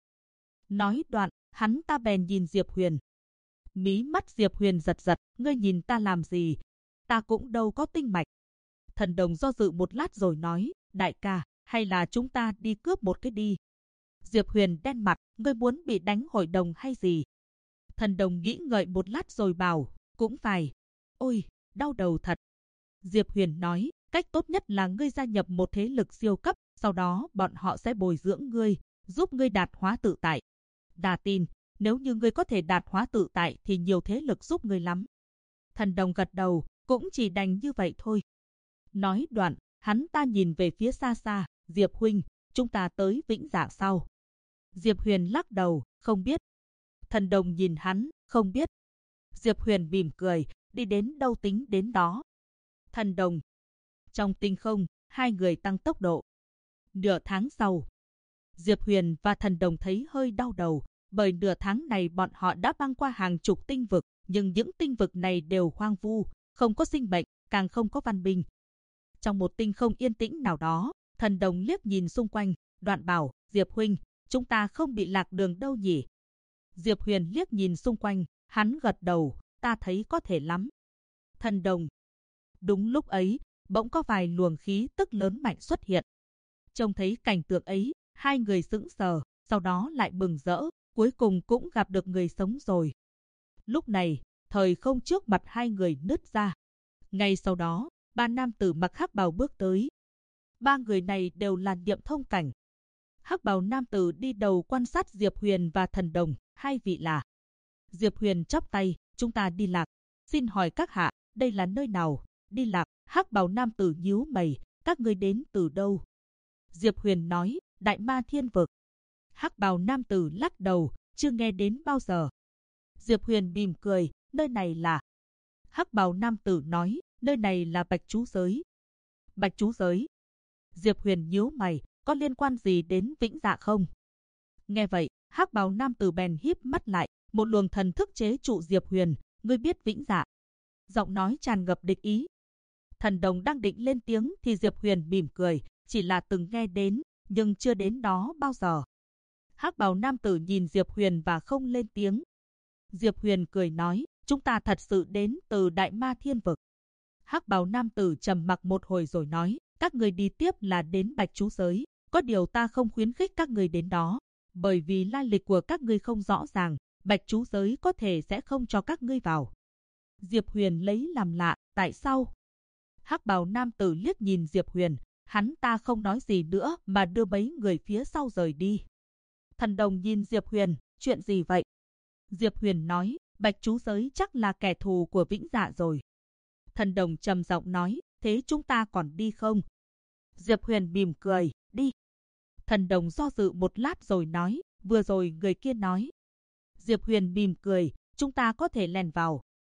Nói đoạn, hắn ta bèn nhìn Diệp Huyền. Mí mắt Diệp Huyền giật giật, ngươi nhìn ta làm gì? Ta cũng đâu có tinh mạch. Thần Đồng do dự một lát rồi nói, đại ca, hay là chúng ta đi cướp một cái đi. Diệp Huyền đen mặt, ngươi muốn bị đánh hội đồng hay gì? Thần Đồng nghĩ ngợi một lát rồi bảo, cũng phải. Ôi, đau đầu thật. Diệp Huyền nói, cách tốt nhất là ngươi gia nhập một thế lực siêu cấp, sau đó bọn họ sẽ bồi dưỡng ngươi, giúp ngươi đạt hóa tự tại. Đà tin, nếu như ngươi có thể đạt hóa tự tại thì nhiều thế lực giúp ngươi lắm. Thần Đồng gật đầu, cũng chỉ đành như vậy thôi. Nói đoạn, hắn ta nhìn về phía xa xa, Diệp huynh, chúng ta tới Vĩnh Dạ sau. Diệp Huyền lắc đầu, không biết. Thần Đồng nhìn hắn, không biết. Diệp Huyền mỉm cười, đi đến đâu tính đến đó. Thần Đồng. Trong tinh không, hai người tăng tốc độ. Nửa tháng sau, Diệp Huyền và Thần Đồng thấy hơi đau đầu, bởi nửa tháng này bọn họ đã băng qua hàng chục tinh vực, nhưng những tinh vực này đều hoang vu, không có sinh mệnh, càng không có văn minh. Trong một tinh không yên tĩnh nào đó, Thần Đồng liếc nhìn xung quanh, đoạn bảo, Diệp huynh, chúng ta không bị lạc đường đâu nhỉ? Diệp Huyền liếc nhìn xung quanh, hắn gật đầu, ta thấy có thể lắm. Thần Đồng. Đúng lúc ấy, bỗng có vài luồng khí tức lớn mạnh xuất hiện. Trông thấy cảnh tượng ấy, hai người sững sờ, sau đó lại mừng rỡ, cuối cùng cũng gặp được người sống rồi. Lúc này, thời không trước mặt hai người nứt ra. Ngay sau đó, ba nam tử mặc hắc bào bước tới. Ba người này đều là niệm thông cảnh. Hắc bào nam tử đi đầu quan sát Diệp Huyền và Thần Đồng, hai vị là. Diệp Huyền chắp tay, chúng ta đi lạc. Xin hỏi các hạ, đây là nơi nào? Đi lạc, hắc bào nam tử nhíu mày, các ngươi đến từ đâu? Diệp Huyền nói, Đại Ma Thiên Vực. Hắc bào nam tử lắc đầu, chưa nghe đến bao giờ. Diệp Huyền mỉm cười, nơi này là. Hắc bào nam tử nói, nơi này là Bạch Chú Giới. Bạch Chú Giới. Diệp Huyền nhíu mày, có liên quan gì đến Vĩnh Dạ không? Nghe vậy, hắc bào nam tử bèn híp mắt lại, một luồng thần thức chế trụ Diệp Huyền, ngươi biết Vĩnh Dạ. Giọng nói tràn ngập địch ý. Thần Đồng đang định lên tiếng thì Diệp Huyền mỉm cười, chỉ là từng nghe đến, nhưng chưa đến đó bao giờ. Hắc bào nam tử nhìn Diệp Huyền và không lên tiếng. Diệp Huyền cười nói, chúng ta thật sự đến từ Đại Ma Thiên Vực. Hắc bào nam tử trầm mặc một hồi rồi nói, các người đi tiếp là đến Bạch Chú Giới, có điều ta không khuyến khích các người đến đó, bởi vì lai lịch của các ngươi không rõ ràng, Bạch Chú Giới có thể sẽ không cho các ngươi vào. Diệp Huyền lấy làm lạ, tại sao? Hắc bào nam tử liếc nhìn Diệp Huyền, hắn ta không nói gì nữa mà đưa mấy người phía sau rời đi. Thần Đồng nhìn Diệp Huyền, chuyện gì vậy? Diệp Huyền nói, Bạch Chú Giới chắc là kẻ thù của Vĩnh Dạ rồi. Thần Đồng trầm giọng nói, thế chúng ta còn đi không? Diệp Huyền mỉm cười, đi. Thần Đồng do dự một lát rồi nói, vừa rồi người kia nói. Diệp Huyền mỉm cười, chúng ta có thể lèn vào.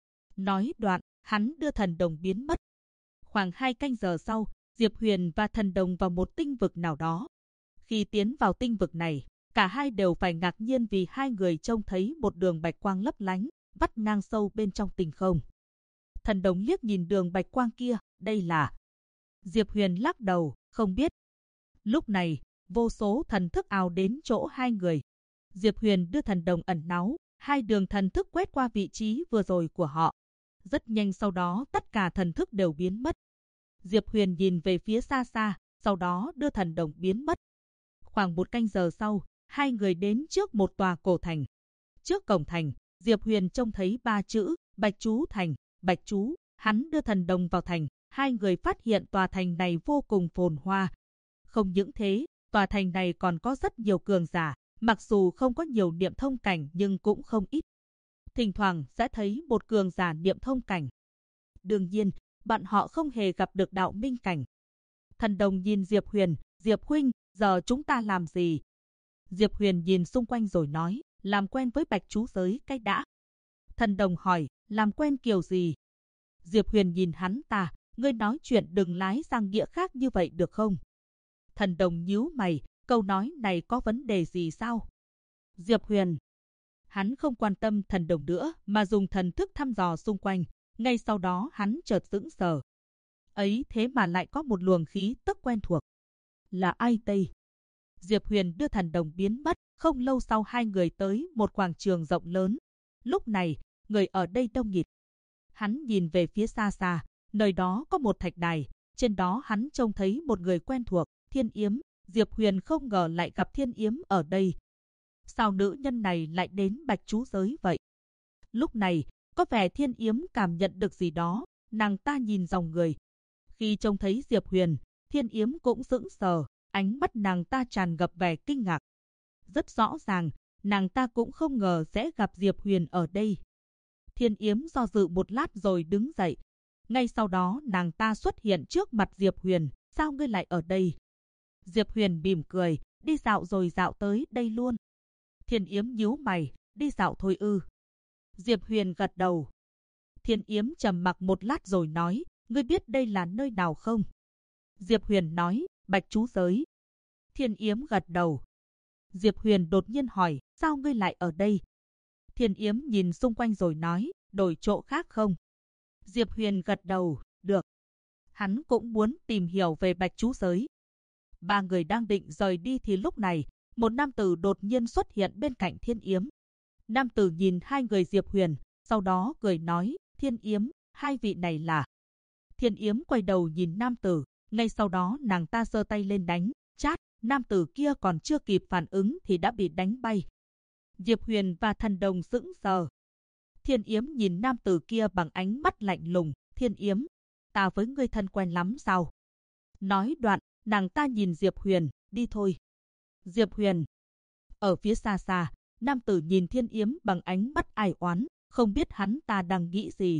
Nói đoạn, hắn đưa Thần Đồng biến mất. Khoảng 2 canh giờ sau, Diệp Huyền và Thần Đồng vào một tinh vực nào đó. Khi tiến vào tinh vực này, cả hai đều phải ngạc nhiên vì hai người trông thấy một đường bạch quang lấp lánh, vắt ngang sâu bên trong tinh không. Thần Đồng liếc nhìn đường bạch quang kia, đây là... Diệp Huyền lắc đầu, không biết. Lúc này, vô số thần thức ào đến chỗ hai người. Diệp Huyền đưa Thần Đồng ẩn náu, hai đường thần thức quét qua vị trí vừa rồi của họ. Rất nhanh sau đó tất cả thần thức đều biến mất. Diệp Huyền nhìn về phía xa xa, sau đó đưa Thần Đồng biến mất. Khoảng 1 canh giờ sau, hai người đến trước một tòa cổ thành. Trước cổng thành, Diệp Huyền trông thấy 3 chữ, Bạch Chú Thành, Bạch Chú. Hắn đưa Thần Đồng vào thành, hai người phát hiện tòa thành này vô cùng phồn hoa. Không những thế, tòa thành này còn có rất nhiều cường giả, mặc dù không có nhiều niệm thông cảnh nhưng cũng không ít. Thỉnh thoảng sẽ thấy một cường giả niệm thông cảnh. Đương nhiên, bọn họ không hề gặp được đạo minh cảnh. Thần Đồng nhìn Diệp Huyền, Diệp huynh, giờ chúng ta làm gì? Diệp Huyền nhìn xung quanh rồi nói, làm quen với Bạch Chú Giới cái đã. Thần Đồng hỏi, làm quen kiểu gì? Diệp Huyền nhìn hắn ta, ngươi nói chuyện đừng lái sang nghĩa khác như vậy được không? Thần Đồng nhíu mày, câu nói này có vấn đề gì sao? Diệp Huyền. Hắn không quan tâm Thần Đồng nữa mà dùng thần thức thăm dò xung quanh, ngay sau đó hắn chợt sững sờ. Ấy thế mà lại có một luồng khí tức quen thuộc. Là ai đây? Diệp Huyền đưa Thần Đồng biến mất, không lâu sau hai người tới một quảng trường rộng lớn. Lúc này, người ở đây đông nghịt. Hắn nhìn về phía xa xa, nơi đó có một thạch đài, trên đó hắn trông thấy một người quen thuộc, Thiên Yếm. Diệp Huyền không ngờ lại gặp Thiên Yếm ở đây. Sao nữ nhân này lại đến Bạch Chú Giới vậy? Lúc này, có vẻ Thiên Yếm cảm nhận được gì đó, nàng ta nhìn dòng người. Khi trông thấy Diệp Huyền, Thiên Yếm cũng sững sờ, ánh mắt nàng ta tràn ngập vẻ kinh ngạc. Rất rõ ràng, nàng ta cũng không ngờ sẽ gặp Diệp Huyền ở đây. Thiên Yếm do dự một lát rồi đứng dậy. Ngay sau đó nàng ta xuất hiện trước mặt Diệp Huyền. Sao ngươi lại ở đây? Diệp Huyền mỉm cười, đi dạo rồi dạo tới đây luôn. Thiên Yếm nhíu mày, đi dạo thôi ư? Diệp Huyền gật đầu. Thiên Yếm trầm mặc một lát rồi nói, ngươi biết đây là nơi nào không? Diệp Huyền nói, Bạch Chú Giới. Thiên Yếm gật đầu. Diệp Huyền đột nhiên hỏi, sao ngươi lại ở đây? Thiên Yếm nhìn xung quanh rồi nói, đổi chỗ khác không? Diệp Huyền gật đầu, được. Hắn cũng muốn tìm hiểu về Bạch Chú Giới. Ba người đang định rời đi thì lúc này, một nam tử đột nhiên xuất hiện bên cạnh Thiên Yếm. Nam tử nhìn hai người Diệp Huyền, sau đó cười nói, Thiên Yếm, hai vị này là... Thiên Yếm quay đầu nhìn nam tử, ngay sau đó nàng ta giơ tay lên đánh, chát, nam tử kia còn chưa kịp phản ứng thì đã bị đánh bay. Diệp Huyền và Thần Đồng sững sờ. Thiên Yếm nhìn nam tử kia bằng ánh mắt lạnh lùng, Thiên Yếm, ta với ngươi thân quen lắm sao? Nói đoạn, nàng ta nhìn Diệp Huyền, đi thôi. Diệp Huyền. Ở phía xa xa, nam tử nhìn Thiên Yếm bằng ánh mắt ai oán, không biết hắn ta đang nghĩ gì.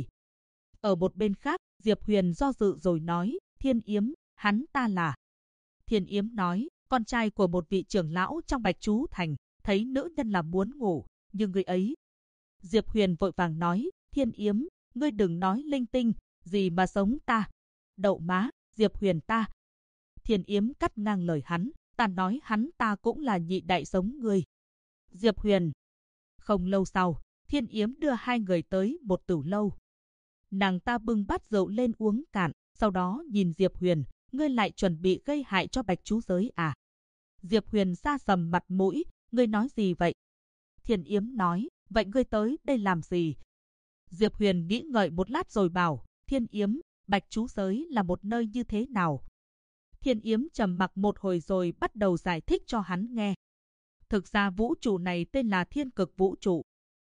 Ở một bên khác, Diệp Huyền do dự rồi nói, Thiên Yếm, hắn ta là... Thiên Yếm nói, con trai của một vị trưởng lão trong Bạch Chú Thành, thấy nữ nhân là muốn ngủ, nhưng người ấy... Diệp Huyền vội vàng nói, Thiên Yếm, ngươi đừng nói linh tinh, gì mà sống ta. Đậu má, Diệp Huyền ta. Thiên Yếm cắt ngang lời hắn, ta nói hắn ta cũng là nhị đại giống ngươi. Diệp Huyền. Không lâu sau, Thiên Yếm đưa hai người tới một tử lâu. Nàng ta bưng bát rượu lên uống cạn, sau đó nhìn Diệp Huyền, ngươi lại chuẩn bị gây hại cho Bạch Chú Giới à? Diệp Huyền sa sầm mặt mũi, ngươi nói gì vậy? Thiên Yếm nói, vậy ngươi tới đây làm gì? Diệp Huyền nghĩ ngợi một lát rồi bảo, Thiên Yếm, Bạch Chú Giới là một nơi như thế nào? Thiên Yếm trầm mặc một hồi rồi bắt đầu giải thích cho hắn nghe. Thực ra vũ trụ này tên là Thiên Cực Vũ Trụ.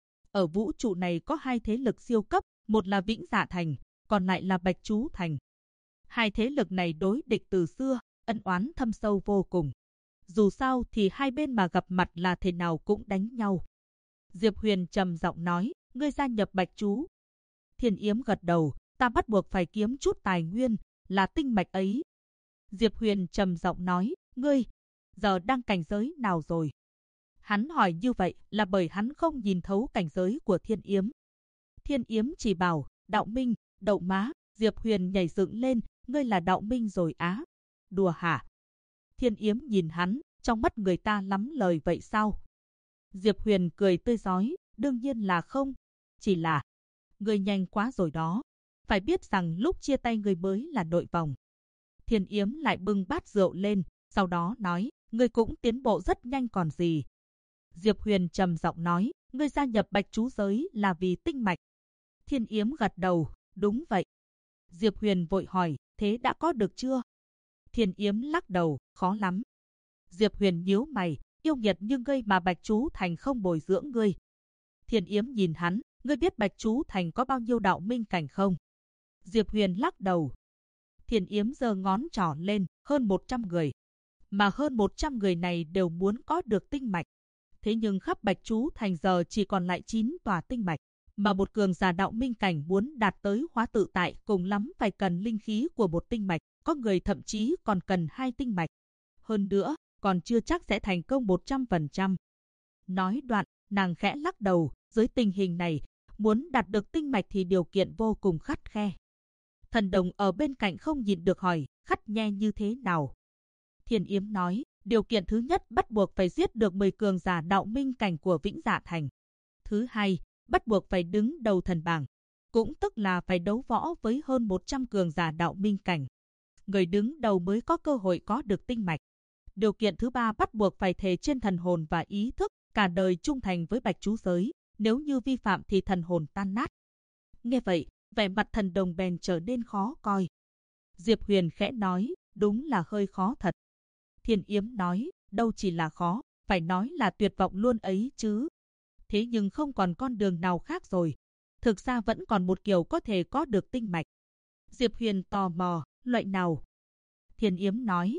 Ở vũ trụ này có hai thế lực siêu cấp, một là Vĩnh Dạ Thành, còn lại là Bạch Chú Thành. Hai thế lực này đối địch từ xưa, ân oán thâm sâu vô cùng. Dù sao thì hai bên mà gặp mặt là thế nào cũng đánh nhau. Diệp Huyền trầm giọng nói, ngươi gia nhập Bạch Chú. Thiên Yếm gật đầu, ta bắt buộc phải kiếm chút tài nguyên, là tinh mạch ấy. Diệp Huyền trầm giọng nói, ngươi, giờ đang cảnh giới nào rồi? Hắn hỏi như vậy là bởi hắn không nhìn thấu cảnh giới của Thiên Yếm. Thiên Yếm chỉ bảo, đạo minh, đậu má, Diệp Huyền nhảy dựng lên, ngươi là đạo minh rồi á. Đùa hả? Thiên Yếm nhìn hắn, trong mắt người ta lắm lời vậy sao? Diệp Huyền cười tươi rói, đương nhiên là không. Chỉ là, ngươi nhanh quá rồi đó. Phải biết rằng lúc chia tay ngươi mới là nội vòng. Thiên Yếm lại bưng bát rượu lên, sau đó nói, ngươi cũng tiến bộ rất nhanh còn gì. Diệp Huyền trầm giọng nói, ngươi gia nhập Bạch Chú Giới là vì tinh mạch. Thiên Yếm gật đầu, đúng vậy. Diệp Huyền vội hỏi, thế đã có được chưa? Thiên Yếm lắc đầu, khó lắm. Diệp Huyền nhíu mày, yêu nghiệt như ngươi mà Bạch Chú Thành không bồi dưỡng ngươi. Thiên Yếm nhìn hắn, ngươi biết Bạch Chú Thành có bao nhiêu đạo minh cảnh không? Diệp Huyền lắc đầu. Thiên Yếm giơ ngón trỏ lên, hơn 100 người. Mà hơn 100 người này đều muốn có được tinh mạch. Thế nhưng khắp Bạch Chú Thành giờ chỉ còn lại 9 tòa tinh mạch. Mà một cường giả đạo minh cảnh muốn đạt tới hóa tự tại cùng lắm phải cần linh khí của một tinh mạch. Có người thậm chí còn cần 2 tinh mạch. Hơn nữa, còn chưa chắc sẽ thành công 100%. Nói đoạn, nàng khẽ lắc đầu, dưới tình hình này, muốn đạt được tinh mạch thì điều kiện vô cùng khắt khe. Thần Đồng ở bên cạnh không nhịn được hỏi, khắt nhe như thế nào? Thiên Yếm nói, điều kiện thứ nhất bắt buộc phải giết được 10 cường giả đạo minh cảnh của Vĩnh Dạ Thành. Thứ hai, bắt buộc phải đứng đầu thần bảng, cũng tức là phải đấu võ với hơn 100 cường giả đạo minh cảnh. Người đứng đầu mới có cơ hội có được tinh mạch. Điều kiện thứ ba bắt buộc phải thề trên thần hồn và ý thức, cả đời trung thành với Bạch Chú Giới, nếu như vi phạm thì thần hồn tan nát. Nghe vậy, vẻ mặt Thần Đồng bèn trở nên khó coi. Diệp Huyền khẽ nói, đúng là hơi khó thật. Thiên Yếm nói, đâu chỉ là khó, phải nói là tuyệt vọng luôn ấy chứ. Thế nhưng không còn con đường nào khác rồi, thực ra vẫn còn một kiểu có thể có được tinh mạch. Diệp Huyền tò mò, loại nào? Thiên Yếm nói,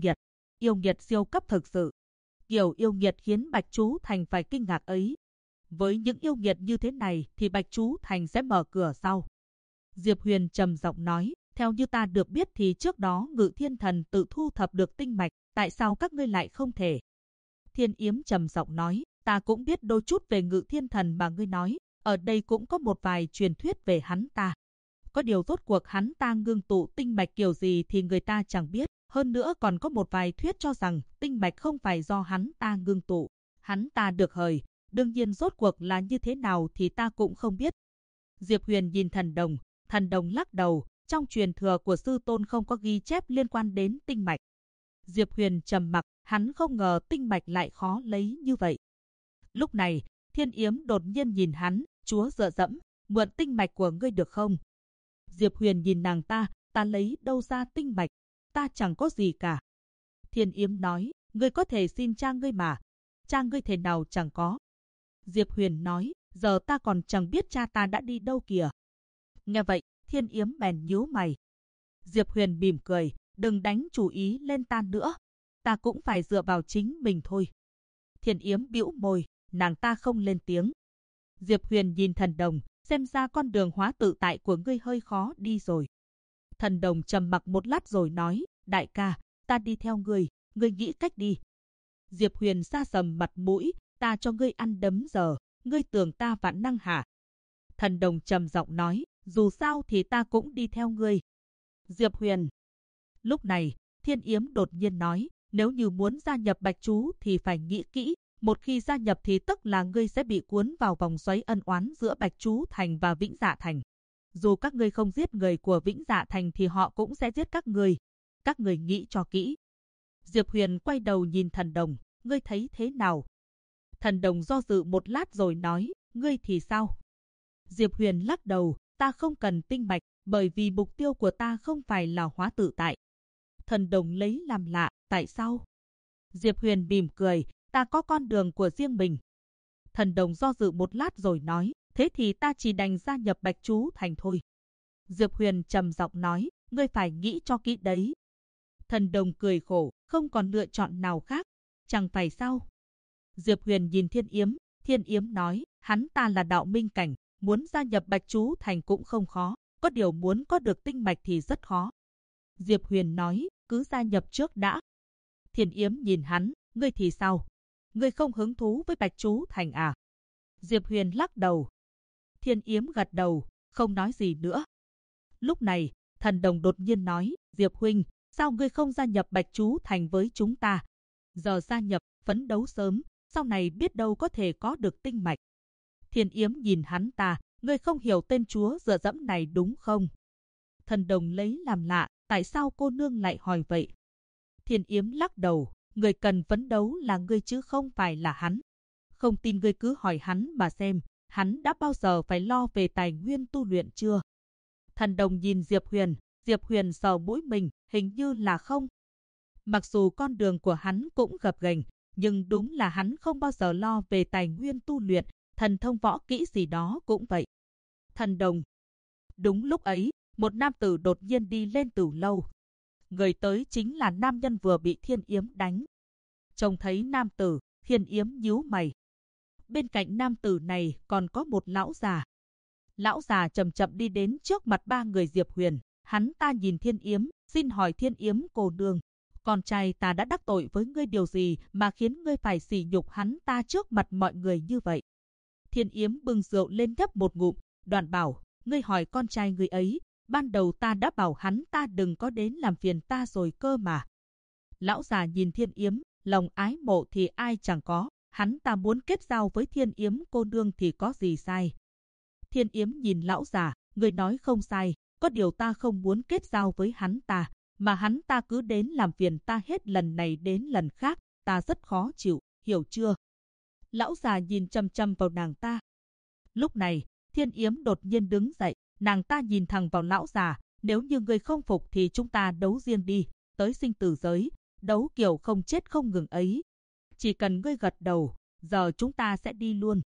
yêu nghiệt siêu cấp thực sự. Kiểu yêu nghiệt khiến Bạch Chú Thành phải kinh ngạc ấy. Với những yêu nghiệt như thế này thì Bạch Chú Thành sẽ mở cửa sau. Diệp Huyền trầm giọng nói, theo như ta được biết thì trước đó Ngự Thiên Thần tự thu thập được tinh mạch, tại sao các ngươi lại không thể? Thiên Yếm trầm giọng nói, ta cũng biết đôi chút về Ngự Thiên Thần mà ngươi nói, ở đây cũng có một vài truyền thuyết về hắn ta. Có điều rốt cuộc hắn ta ngưng tụ tinh mạch kiểu gì thì người ta chẳng biết, hơn nữa còn có một vài thuyết cho rằng tinh mạch không phải do hắn ta ngưng tụ, hắn ta được hời, đương nhiên rốt cuộc là như thế nào thì ta cũng không biết. Diệp Huyền nhìn Thần Đồng lắc đầu, trong truyền thừa của sư tôn không có ghi chép liên quan đến tinh mạch. Diệp Huyền trầm mặc, hắn không ngờ tinh mạch lại khó lấy như vậy. Lúc này, Thiên Yếm đột nhiên nhìn hắn, chúa dựa dẫm, mượn tinh mạch của ngươi được không? Diệp Huyền nhìn nàng ta lấy đâu ra tinh mạch, ta chẳng có gì cả. Thiên Yếm nói, ngươi có thể xin cha ngươi mà, cha ngươi thế nào chẳng có. Diệp Huyền nói, giờ ta còn chẳng biết cha ta đã đi đâu kìa. Nghe vậy, Thiên Yếm bèn nhíu mày. Diệp Huyền mỉm cười, đừng đánh chủ ý lên ta nữa, ta cũng phải dựa vào chính mình thôi. Thiên Yếm bĩu môi, nàng ta không lên tiếng. Diệp Huyền nhìn Thần Đồng, xem ra con đường hóa tự tại của ngươi hơi khó đi rồi. Thần Đồng trầm mặc một lát rồi nói, đại ca, ta đi theo ngươi nghĩ cách đi. Diệp Huyền sa sầm mặt mũi, ta cho ngươi ăn đấm giờ, ngươi tưởng ta vạn năng hả? Thần Đồng trầm giọng nói, dù sao thì ta cũng đi theo ngươi. Diệp Huyền. Lúc này, Thiên Yếm đột nhiên nói, nếu như muốn gia nhập Bạch Chú thì phải nghĩ kỹ, một khi gia nhập thì tức là ngươi sẽ bị cuốn vào vòng xoáy ân oán giữa Bạch Chú Thành và Vĩnh Dạ Thành. Dù các ngươi không giết người của Vĩnh Dạ Thành thì họ cũng sẽ giết các ngươi nghĩ cho kỹ. Diệp Huyền quay đầu nhìn Thần Đồng, ngươi thấy thế nào? Thần Đồng do dự một lát rồi nói, ngươi thì sao? Diệp Huyền lắc đầu, ta không cần tinh mạch, bởi vì mục tiêu của ta không phải là hóa tự tại. Thần Đồng lấy làm lạ, tại sao? Diệp Huyền mỉm cười, ta có con đường của riêng mình. Thần Đồng do dự một lát rồi nói, thế thì ta chỉ đành gia nhập Bạch Chú Thành thôi. Diệp Huyền trầm giọng nói, ngươi phải nghĩ cho kỹ đấy. Thần Đồng cười khổ, không còn lựa chọn nào khác, chẳng phải sao? Diệp Huyền nhìn Thiên Yếm nói, hắn ta là đạo minh cảnh, muốn gia nhập Bạch Chú Thành cũng không khó, có điều muốn có được tinh mạch thì rất khó. Diệp Huyền nói, cứ gia nhập trước đã. Thiên Yếm nhìn hắn, ngươi thì sao? Ngươi không hứng thú với Bạch Chú Thành à? Diệp Huyền lắc đầu. Thiên Yếm gật đầu, không nói gì nữa. Lúc này, Thần Đồng đột nhiên nói, Diệp huynh, sao ngươi không gia nhập Bạch Chú Thành với chúng ta? Giờ gia nhập, phấn đấu sớm, sau này biết đâu có thể có được tinh mạch. Thiên Yếm nhìn hắn ta, ngươi không hiểu tên chúa dựa dẫm này đúng không? Thần Đồng lấy làm lạ, tại sao cô nương lại hỏi vậy? Thiên Yếm lắc đầu, người cần phấn đấu là ngươi chứ không phải là hắn. Không tin ngươi cứ hỏi hắn mà xem, hắn đã bao giờ phải lo về tài nguyên tu luyện chưa? Thần Đồng nhìn Diệp Huyền sờ mũi mình, hình như là không. Mặc dù con đường của hắn cũng gập ghềnh, nhưng đúng là hắn không bao giờ lo về tài nguyên tu luyện, thần thông võ kỹ gì đó cũng vậy. Thần Đồng. Đúng lúc ấy, một nam tử đột nhiên đi lên tử lâu. Người tới chính là nam nhân vừa bị Thiên Yếm đánh. Trông thấy nam tử, Thiên Yếm nhíu mày. Bên cạnh nam tử này còn có một lão già. Lão già chậm chậm đi đến trước mặt ba người Diệp Huyền. Hắn ta nhìn Thiên Yếm, xin hỏi Thiên Yếm cô nương, con trai ta đã đắc tội với ngươi điều gì mà khiến ngươi phải sỉ nhục hắn ta trước mặt mọi người như vậy? Thiên Yếm bưng rượu lên nhấp một ngụm, đoạn bảo, ngươi hỏi con trai ngươi ấy, ban đầu ta đã bảo hắn ta đừng có đến làm phiền ta rồi cơ mà. Lão già nhìn Thiên Yếm, lòng ái mộ thì ai chẳng có, hắn ta muốn kết giao với Thiên Yếm cô nương thì có gì sai. Thiên Yếm nhìn lão già, người nói không sai, có điều ta không muốn kết giao với hắn ta, mà hắn ta cứ đến làm phiền ta hết lần này đến lần khác, ta rất khó chịu, hiểu chưa? Lão già nhìn chăm chăm vào nàng ta. Lúc này, Thiên Yếm đột nhiên đứng dậy, nàng ta nhìn thẳng vào lão già, nếu như ngươi không phục thì chúng ta đấu riêng đi, tới sinh tử giới, đấu kiểu không chết không ngừng ấy. Chỉ cần ngươi gật đầu, giờ chúng ta sẽ đi luôn.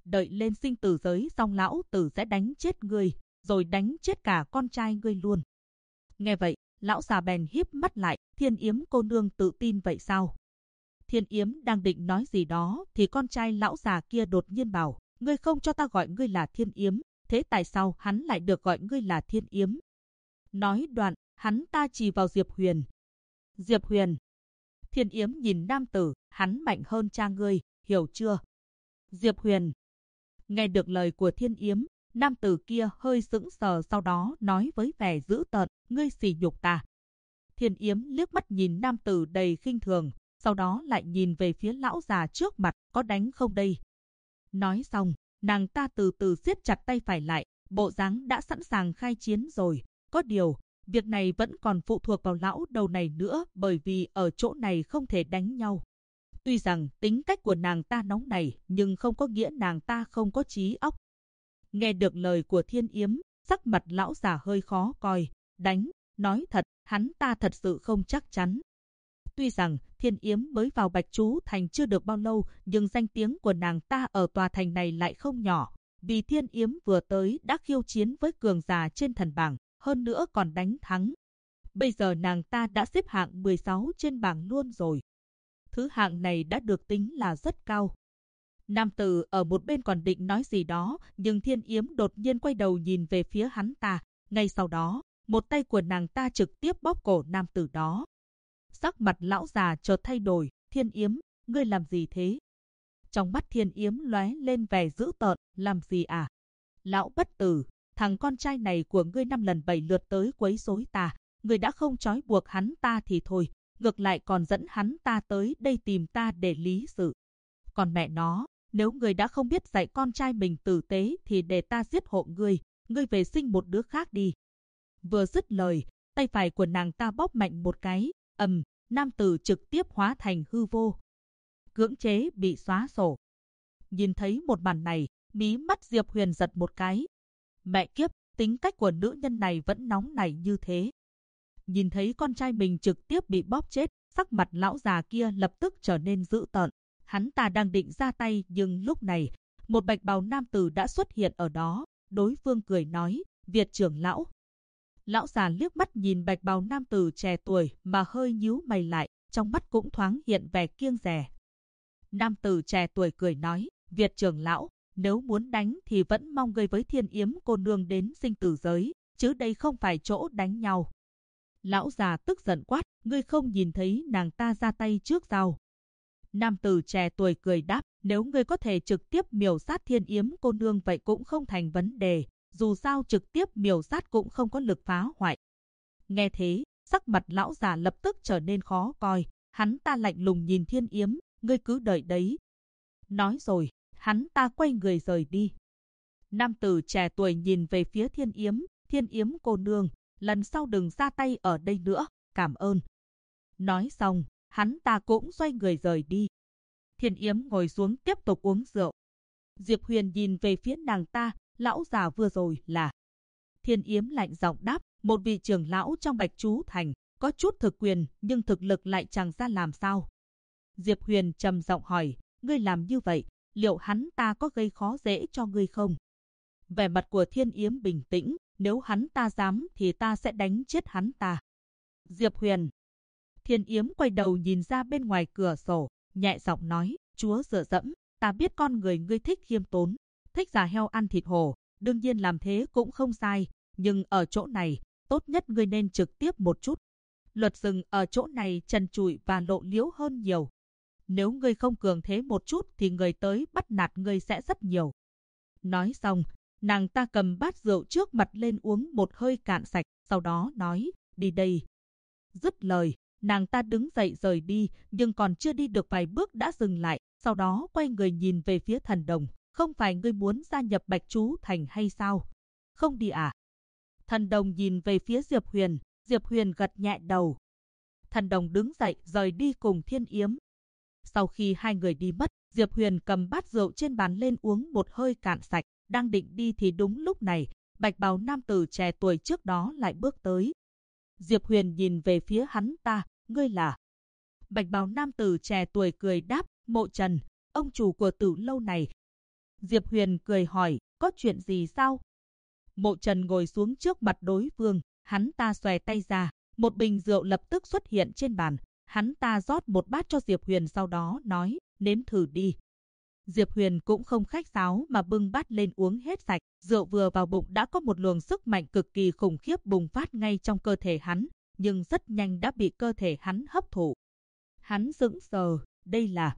đợi lên sinh tử giới xong lão tử sẽ đánh chết ngươi, rồi đánh chết cả con trai ngươi luôn. Nghe vậy, lão già bèn híp mắt lại, Thiên Yếm cô nương tự tin vậy sao? Thiên Yếm đang định nói gì đó thì con trai lão già kia đột nhiên bảo, ngươi không cho ta gọi ngươi là Thiên Yếm, thế tại sao hắn lại được gọi ngươi là Thiên Yếm? Nói đoạn, hắn ta chỉ vào Diệp Huyền. Diệp Huyền. Thiên Yếm nhìn nam tử, hắn mạnh hơn cha ngươi, hiểu chưa? Diệp Huyền. Nghe được lời của Thiên Yếm, nam tử kia hơi sững sờ, sau đó nói với vẻ dữ tợn, ngươi sỉ nhục ta. Thiên Yếm liếc mắt nhìn nam tử đầy khinh thường, sau đó lại nhìn về phía lão già trước mặt, có đánh không đây? Nói xong, nàng ta từ từ siết chặt tay phải lại, bộ dáng đã sẵn sàng khai chiến rồi. Có điều, việc này vẫn còn phụ thuộc vào lão đầu này nữa, bởi vì ở chỗ này không thể đánh nhau. Tuy rằng tính cách của nàng ta nóng nảy, nhưng không có nghĩa nàng ta không có trí óc. Nghe được lời của Thiên Yếm, sắc mặt lão già hơi khó coi. Đánh, nói thật, hắn ta thật sự không chắc chắn. Tuy rằng Thiên Yếm mới vào Bạch Chú Thành chưa được bao lâu, nhưng danh tiếng của nàng ta ở tòa thành này lại không nhỏ. Vì Thiên Yếm vừa tới đã khiêu chiến với cường giả trên thần bảng, hơn nữa còn đánh thắng. Bây giờ nàng ta đã xếp hạng 16 trên bảng luôn rồi. Thứ hạng này đã được tính là rất cao. Nam tử ở một bên còn định nói gì đó, nhưng Thiên Yếm đột nhiên quay đầu nhìn về phía hắn ta. Ngay sau đó, một tay của nàng ta trực tiếp bóp cổ nam tử đó. Sắc mặt lão già chợt thay đổi, Thiên Yếm, ngươi làm gì thế? Trong mắt Thiên Yếm lóe lên vẻ dữ tợn, làm gì à? Lão bất tử, thằng con trai này của ngươi 5 lần 7 lượt tới quấy rối ta, ngươi đã không trói buộc hắn ta thì thôi, ngược lại còn dẫn hắn ta tới đây tìm ta để lý sự. Còn mẹ nó, nếu ngươi đã không biết dạy con trai mình tử tế thì để ta giết hộ ngươi, ngươi về sinh một đứa khác đi. Vừa dứt lời, tay phải của nàng ta bóp mạnh một cái, nam tử trực tiếp hóa thành hư vô. Cưỡng chế bị xóa sổ. Nhìn thấy một màn này, mí mắt Diệp Huyền giật một cái. Mẹ kiếp, tính cách của nữ nhân này vẫn nóng nảy như thế. Nhìn thấy con trai mình trực tiếp bị bóp chết, sắc mặt lão già kia lập tức trở nên dữ tợn. Hắn ta đang định ra tay, nhưng lúc này, một bạch bào nam tử đã xuất hiện ở đó. Đối phương cười nói, Việt trưởng lão. Lão già liếc mắt nhìn bạch bào nam tử trẻ tuổi mà hơi nhíu mày lại, trong mắt cũng thoáng hiện vẻ kiêng dè. Nam tử trẻ tuổi cười nói, Việt trưởng lão, nếu muốn đánh thì vẫn mong ngươi với Thiên Yếm cô nương đến sinh tử giới, chứ đây không phải chỗ đánh nhau. Lão già tức giận quát, ngươi không nhìn thấy nàng ta ra tay trước sao? Nam tử trẻ tuổi cười đáp, nếu ngươi có thể trực tiếp miểu sát Thiên Yếm cô nương vậy cũng không thành vấn đề, dù sao trực tiếp miểu sát cũng không có lực phá hoại. Nghe thế, sắc mặt lão già lập tức trở nên khó coi, hắn ta lạnh lùng nhìn Thiên Yếm, ngươi cứ đợi đấy. Nói rồi, hắn ta quay người rời đi. Nam tử trẻ tuổi nhìn về phía Thiên Yếm cô nương, lần sau đừng ra tay ở đây nữa, cảm ơn. Nói xong, hắn ta cũng xoay người rời đi. Thiên Yếm ngồi xuống tiếp tục uống rượu. Diệp Huyền nhìn về phía nàng ta, lão già vừa rồi là. Thiên Yếm lạnh giọng đáp, một vị trưởng lão trong Bạch Chú Thành, có chút thực quyền nhưng thực lực lại chẳng ra làm sao. Diệp Huyền trầm giọng hỏi, ngươi làm như vậy, liệu hắn ta có gây khó dễ cho ngươi không? Vẻ mặt của Thiên Yếm bình tĩnh, nếu hắn ta dám thì ta sẽ đánh chết hắn ta. Diệp Huyền. Thiên Yếm quay đầu nhìn ra bên ngoài cửa sổ, nhẹ giọng nói, chúa dựa dẫm, ta biết con người ngươi thích khiêm tốn, thích già heo ăn thịt hổ, đương nhiên làm thế cũng không sai, nhưng ở chỗ này, tốt nhất ngươi nên trực tiếp một chút. Luật rừng ở chỗ này trần trụi và lộ liễu hơn nhiều. Nếu ngươi không cường thế một chút thì người tới bắt nạt ngươi sẽ rất nhiều. Nói xong, nàng ta cầm bát rượu trước mặt lên uống một hơi cạn sạch, sau đó nói, đi đây. Dứt lời, nàng ta đứng dậy rời đi, nhưng còn chưa đi được vài bước đã dừng lại, sau đó quay người nhìn về phía Thần Đồng. Không phải ngươi muốn gia nhập Bạch Chú Thành hay sao? Không đi à? Thần Đồng nhìn về phía Diệp Huyền gật nhẹ đầu. Thần Đồng đứng dậy rời đi cùng Thiên Yếm. Sau khi hai người đi mất, Diệp Huyền cầm bát rượu trên bàn lên uống một hơi cạn sạch, đang định đi thì đúng lúc này, bạch bào nam tử trẻ tuổi trước đó lại bước tới. Diệp Huyền nhìn về phía hắn ta, ngươi là? Bạch bào nam tử trẻ tuổi cười đáp, Mộ Trần, ông chủ của Tử lâu này. Diệp Huyền cười hỏi, có chuyện gì sao? Mộ Trần ngồi xuống trước mặt đối phương, hắn ta xòe tay ra, một bình rượu lập tức xuất hiện trên bàn. Hắn ta rót một bát cho Diệp Huyền sau đó nói, nếm thử đi. Diệp Huyền cũng không khách sáo mà bưng bát lên uống hết sạch. Rượu vừa vào bụng đã có một luồng sức mạnh cực kỳ khủng khiếp bùng phát ngay trong cơ thể hắn, nhưng rất nhanh đã bị cơ thể hắn hấp thụ. Hắn sững sờ, đây là...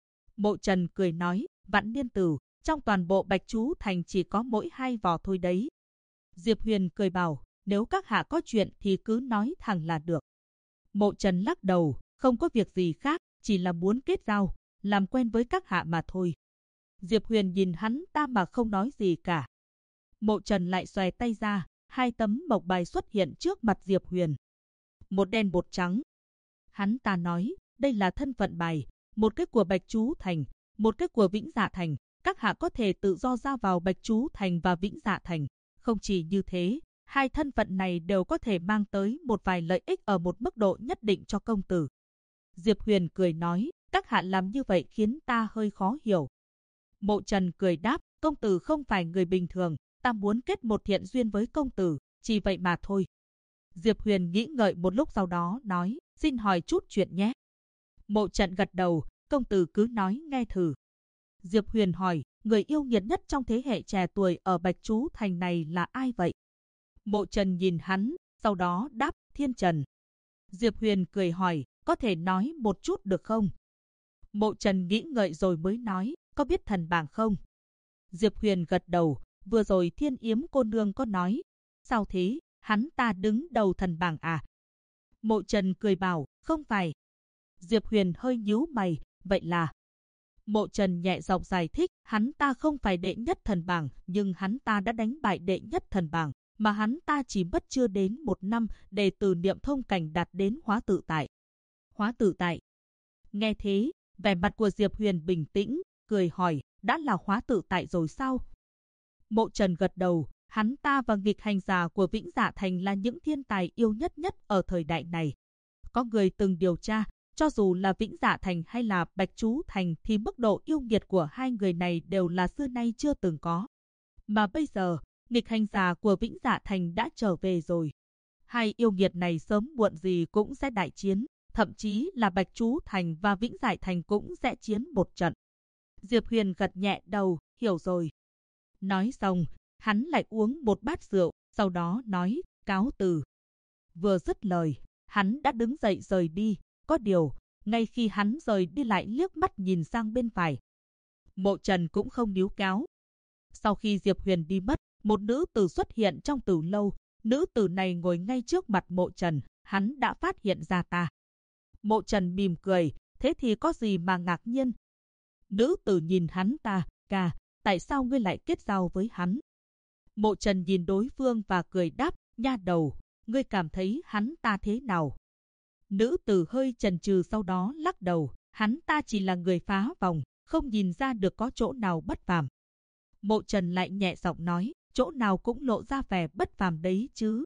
Mộ Trần cười nói, Vạn Niên Tử, trong toàn bộ Bạch Chú Thành chỉ có mỗi 2 vò thôi đấy. Diệp Huyền cười bảo, nếu các hạ có chuyện thì cứ nói thẳng là được. Mộ Trần lắc đầu, không có việc gì khác, chỉ là muốn kết giao, làm quen với các hạ mà thôi. Diệp Huyền nhìn hắn ta mà không nói gì cả. Mộ Trần lại xòe tay ra, 2 tấm mộc bài xuất hiện trước mặt Diệp Huyền. Một đen một trắng. Hắn ta nói, đây là thân phận bài, một cái của Bạch Chú Thành, một cái của Vĩnh Dạ Thành. Các hạ có thể tự do ra vào Bạch Chú Thành và Vĩnh Dạ Thành. Không chỉ như thế, 2 thân phận này đều có thể mang tới một vài lợi ích ở một mức độ nhất định cho công tử. Diệp Huyền cười nói, các hạ làm như vậy khiến ta hơi khó hiểu. Mộ Trần cười đáp, công tử không phải người bình thường, ta muốn kết một thiện duyên với công tử, chỉ vậy mà thôi. Diệp Huyền nghĩ ngợi một lúc sau đó nói, xin hỏi chút chuyện nhé. Mộ Trần gật đầu, công tử cứ nói nghe thử. Diệp Huyền hỏi, người yêu nghiệt nhất trong thế hệ trẻ tuổi ở Bạch Chú Thành này là ai vậy? Mộ Trần nhìn hắn, sau đó đáp, Thiên Trần. Diệp Huyền cười hỏi, có thể nói một chút được không? Mộ Trần nghĩ ngợi rồi mới nói, có biết thần bảng không? Diệp Huyền gật đầu, vừa rồi Thiên Yếm cô nương có nói. Sao thế, hắn ta đứng đầu thần bảng à? Mộ Trần cười bảo, không phải. Diệp Huyền hơi nhíu mày, vậy là... Mộ Trần nhẹ giọng giải thích, hắn ta không phải đệ nhất thần bảng, nhưng hắn ta đã đánh bại đệ nhất thần bảng, mà hắn ta chỉ mất chưa đến 1 năm để từ niệm thông cảnh đạt đến hóa tự tại. Hóa tự tại. Nghe thế, vẻ mặt của Diệp Huyền bình tĩnh, cười hỏi, đã là hóa tự tại rồi sao? Mộ Trần gật đầu, hắn ta và nghịch hành giả của Vĩnh Dạ Thành là những thiên tài yêu nhất ở thời đại này. Có người từng điều tra, cho dù là Vĩnh Dạ Thành hay là Bạch Chú Thành thì mức độ yêu nghiệt của 2 người này đều là xưa nay chưa từng có. Mà bây giờ, nghịch hành giả của Vĩnh Dạ Thành đã trở về rồi. 2 yêu nghiệt này sớm muộn gì cũng sẽ đại chiến, thậm chí là Bạch Chú Thành và Vĩnh Dạ Thành cũng sẽ chiến một trận. Diệp Huyền gật nhẹ đầu, hiểu rồi. Nói xong, hắn lại uống một bát rượu, sau đó nói, cáo từ. Vừa dứt lời, hắn đã đứng dậy rời đi. Có điều, ngay khi hắn rời đi lại liếc mắt nhìn sang bên phải. Mộ Trần cũng không níu kéo. Sau khi Diệp Huyền đi mất, một nữ tử xuất hiện trong tử lâu. Nữ tử này ngồi ngay trước mặt Mộ Trần, hắn đã phát hiện ra ta. Mộ Trần mỉm cười, thế thì có gì mà ngạc nhiên? Nữ tử nhìn hắn ta, ca, tại sao ngươi lại kết giao với hắn? Mộ Trần nhìn đối phương và cười đáp, nha đầu, ngươi cảm thấy hắn ta thế nào? Nữ tử hơi chần chừ sau đó lắc đầu, hắn ta chỉ là người phá vòng, không nhìn ra được có chỗ nào bất phàm. Mộ Trần lại nhẹ giọng nói, chỗ nào cũng lộ ra vẻ bất phàm đấy chứ.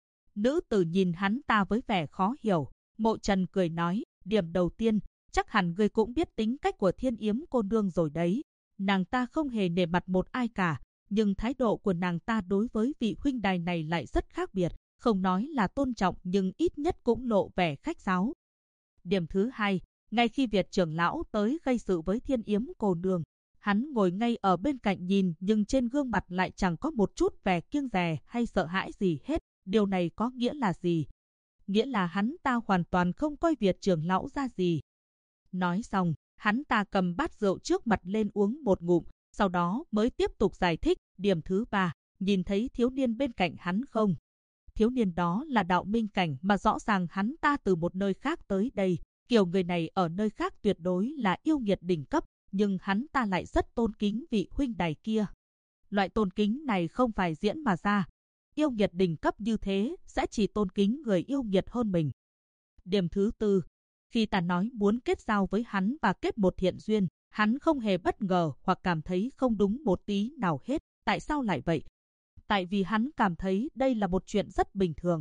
Nữ tử nhìn hắn ta với vẻ khó hiểu. Mộ Trần cười nói, điểm đầu tiên, chắc hẳn ngươi cũng biết tính cách của Thiên Yếm cô nương rồi đấy. Nàng ta không hề nể mặt một ai cả, nhưng thái độ của nàng ta đối với vị huynh đài này lại rất khác biệt. Không nói là tôn trọng nhưng ít nhất cũng lộ vẻ khách sáo. Điểm thứ 2, ngay khi Việt trưởng lão tới gây sự với Thiên Yếm cô nương, hắn ngồi ngay ở bên cạnh nhìn nhưng trên gương mặt lại chẳng có một chút vẻ kiêng dè hay sợ hãi gì hết. Điều này có nghĩa là gì? Nghĩa là hắn ta hoàn toàn không coi Việt trưởng lão ra gì. Nói xong, hắn ta cầm bát rượu trước mặt lên uống một ngụm, sau đó mới tiếp tục giải thích. Điểm thứ 3, nhìn thấy thiếu niên bên cạnh hắn không? Thiếu niên đó là đạo minh cảnh mà rõ ràng hắn ta từ một nơi khác tới đây. Kiểu người này ở nơi khác tuyệt đối là yêu nghiệt đỉnh cấp, nhưng hắn ta lại rất tôn kính vị huynh đài kia. Loại tôn kính này không phải diễn mà ra. Yêu nghiệt đỉnh cấp như thế sẽ chỉ tôn kính người yêu nghiệt hơn mình. Điểm thứ 4, khi ta nói muốn kết giao với hắn và kết một thiện duyên, hắn không hề bất ngờ hoặc cảm thấy không đúng một tí nào hết. Tại sao lại vậy? Tại vì hắn cảm thấy đây là một chuyện rất bình thường.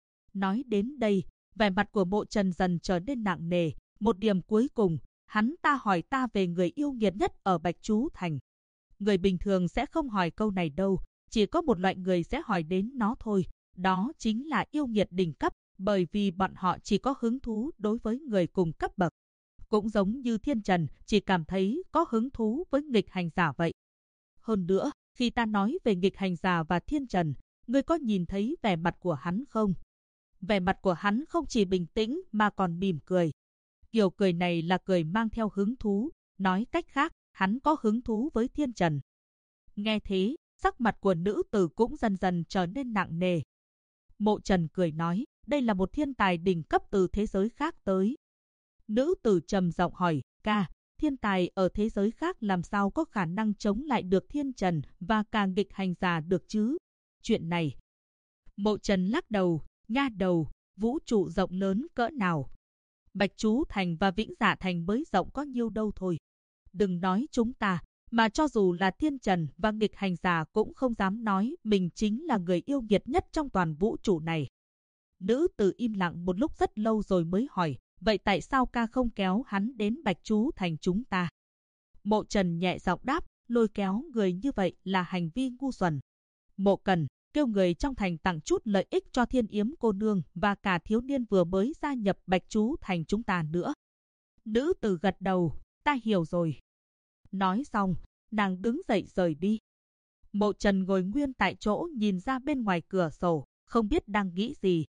Nói đến đây, vẻ mặt của Mộ Trần dần trở nên nặng nề. Một điểm cuối cùng, hắn ta hỏi ta về người yêu nghiệt nhất ở Bạch Chú Thành. Người bình thường sẽ không hỏi câu này đâu, chỉ có một loại người sẽ hỏi đến nó thôi. Đó chính là yêu nghiệt đỉnh cấp, bởi vì bọn họ chỉ có hứng thú đối với người cùng cấp bậc. Cũng giống như Thiên Trần, chỉ cảm thấy có hứng thú với nghịch hành giả vậy. Hơn nữa, khi ta nói về nghịch hành giả và Thiên Trần, ngươi có nhìn thấy vẻ mặt của hắn không? Vẻ mặt của hắn không chỉ bình tĩnh mà còn mỉm cười. Kiểu cười này là cười mang theo hứng thú, nói cách khác, hắn có hứng thú với Thiên Trần. Nghe thế, sắc mặt của nữ tử cũng dần dần trở nên nặng nề. Mộ Trần cười nói, đây là một thiên tài đỉnh cấp từ thế giới khác tới. Nữ tử trầm giọng hỏi, ca, thiên tài ở thế giới khác làm sao có khả năng chống lại được Thiên Trần và cả nghịch hành giả được chứ? Chuyện này. Mộ Trần lắc đầu, nha đầu, vũ trụ rộng lớn cỡ nào? Bạch Chú Thành và Vĩnh Dạ Thành mới rộng có nhiêu đâu thôi. Đừng nói chúng ta, mà cho dù là Thiên Trần và nghịch hành giả cũng không dám nói mình chính là người yêu nghiệt nhất trong toàn vũ trụ này. Nữ tử im lặng một lúc rất lâu rồi mới hỏi, vậy tại sao ca không kéo hắn đến Bạch Chú Thành chúng ta? Mộ Trần nhẹ giọng đáp, lôi kéo người như vậy là hành vi ngu xuẩn. Mộ Cần, kêu người trong thành tặng chút lợi ích cho Thiên Yếm cô nương và cả thiếu niên vừa mới gia nhập Bạch Chú Thành chúng ta nữa. Nữ tử gật đầu, ta hiểu rồi. Nói xong, nàng đứng dậy rời đi. Mộ Trần ngồi nguyên tại chỗ nhìn ra bên ngoài cửa sổ, không biết đang nghĩ gì.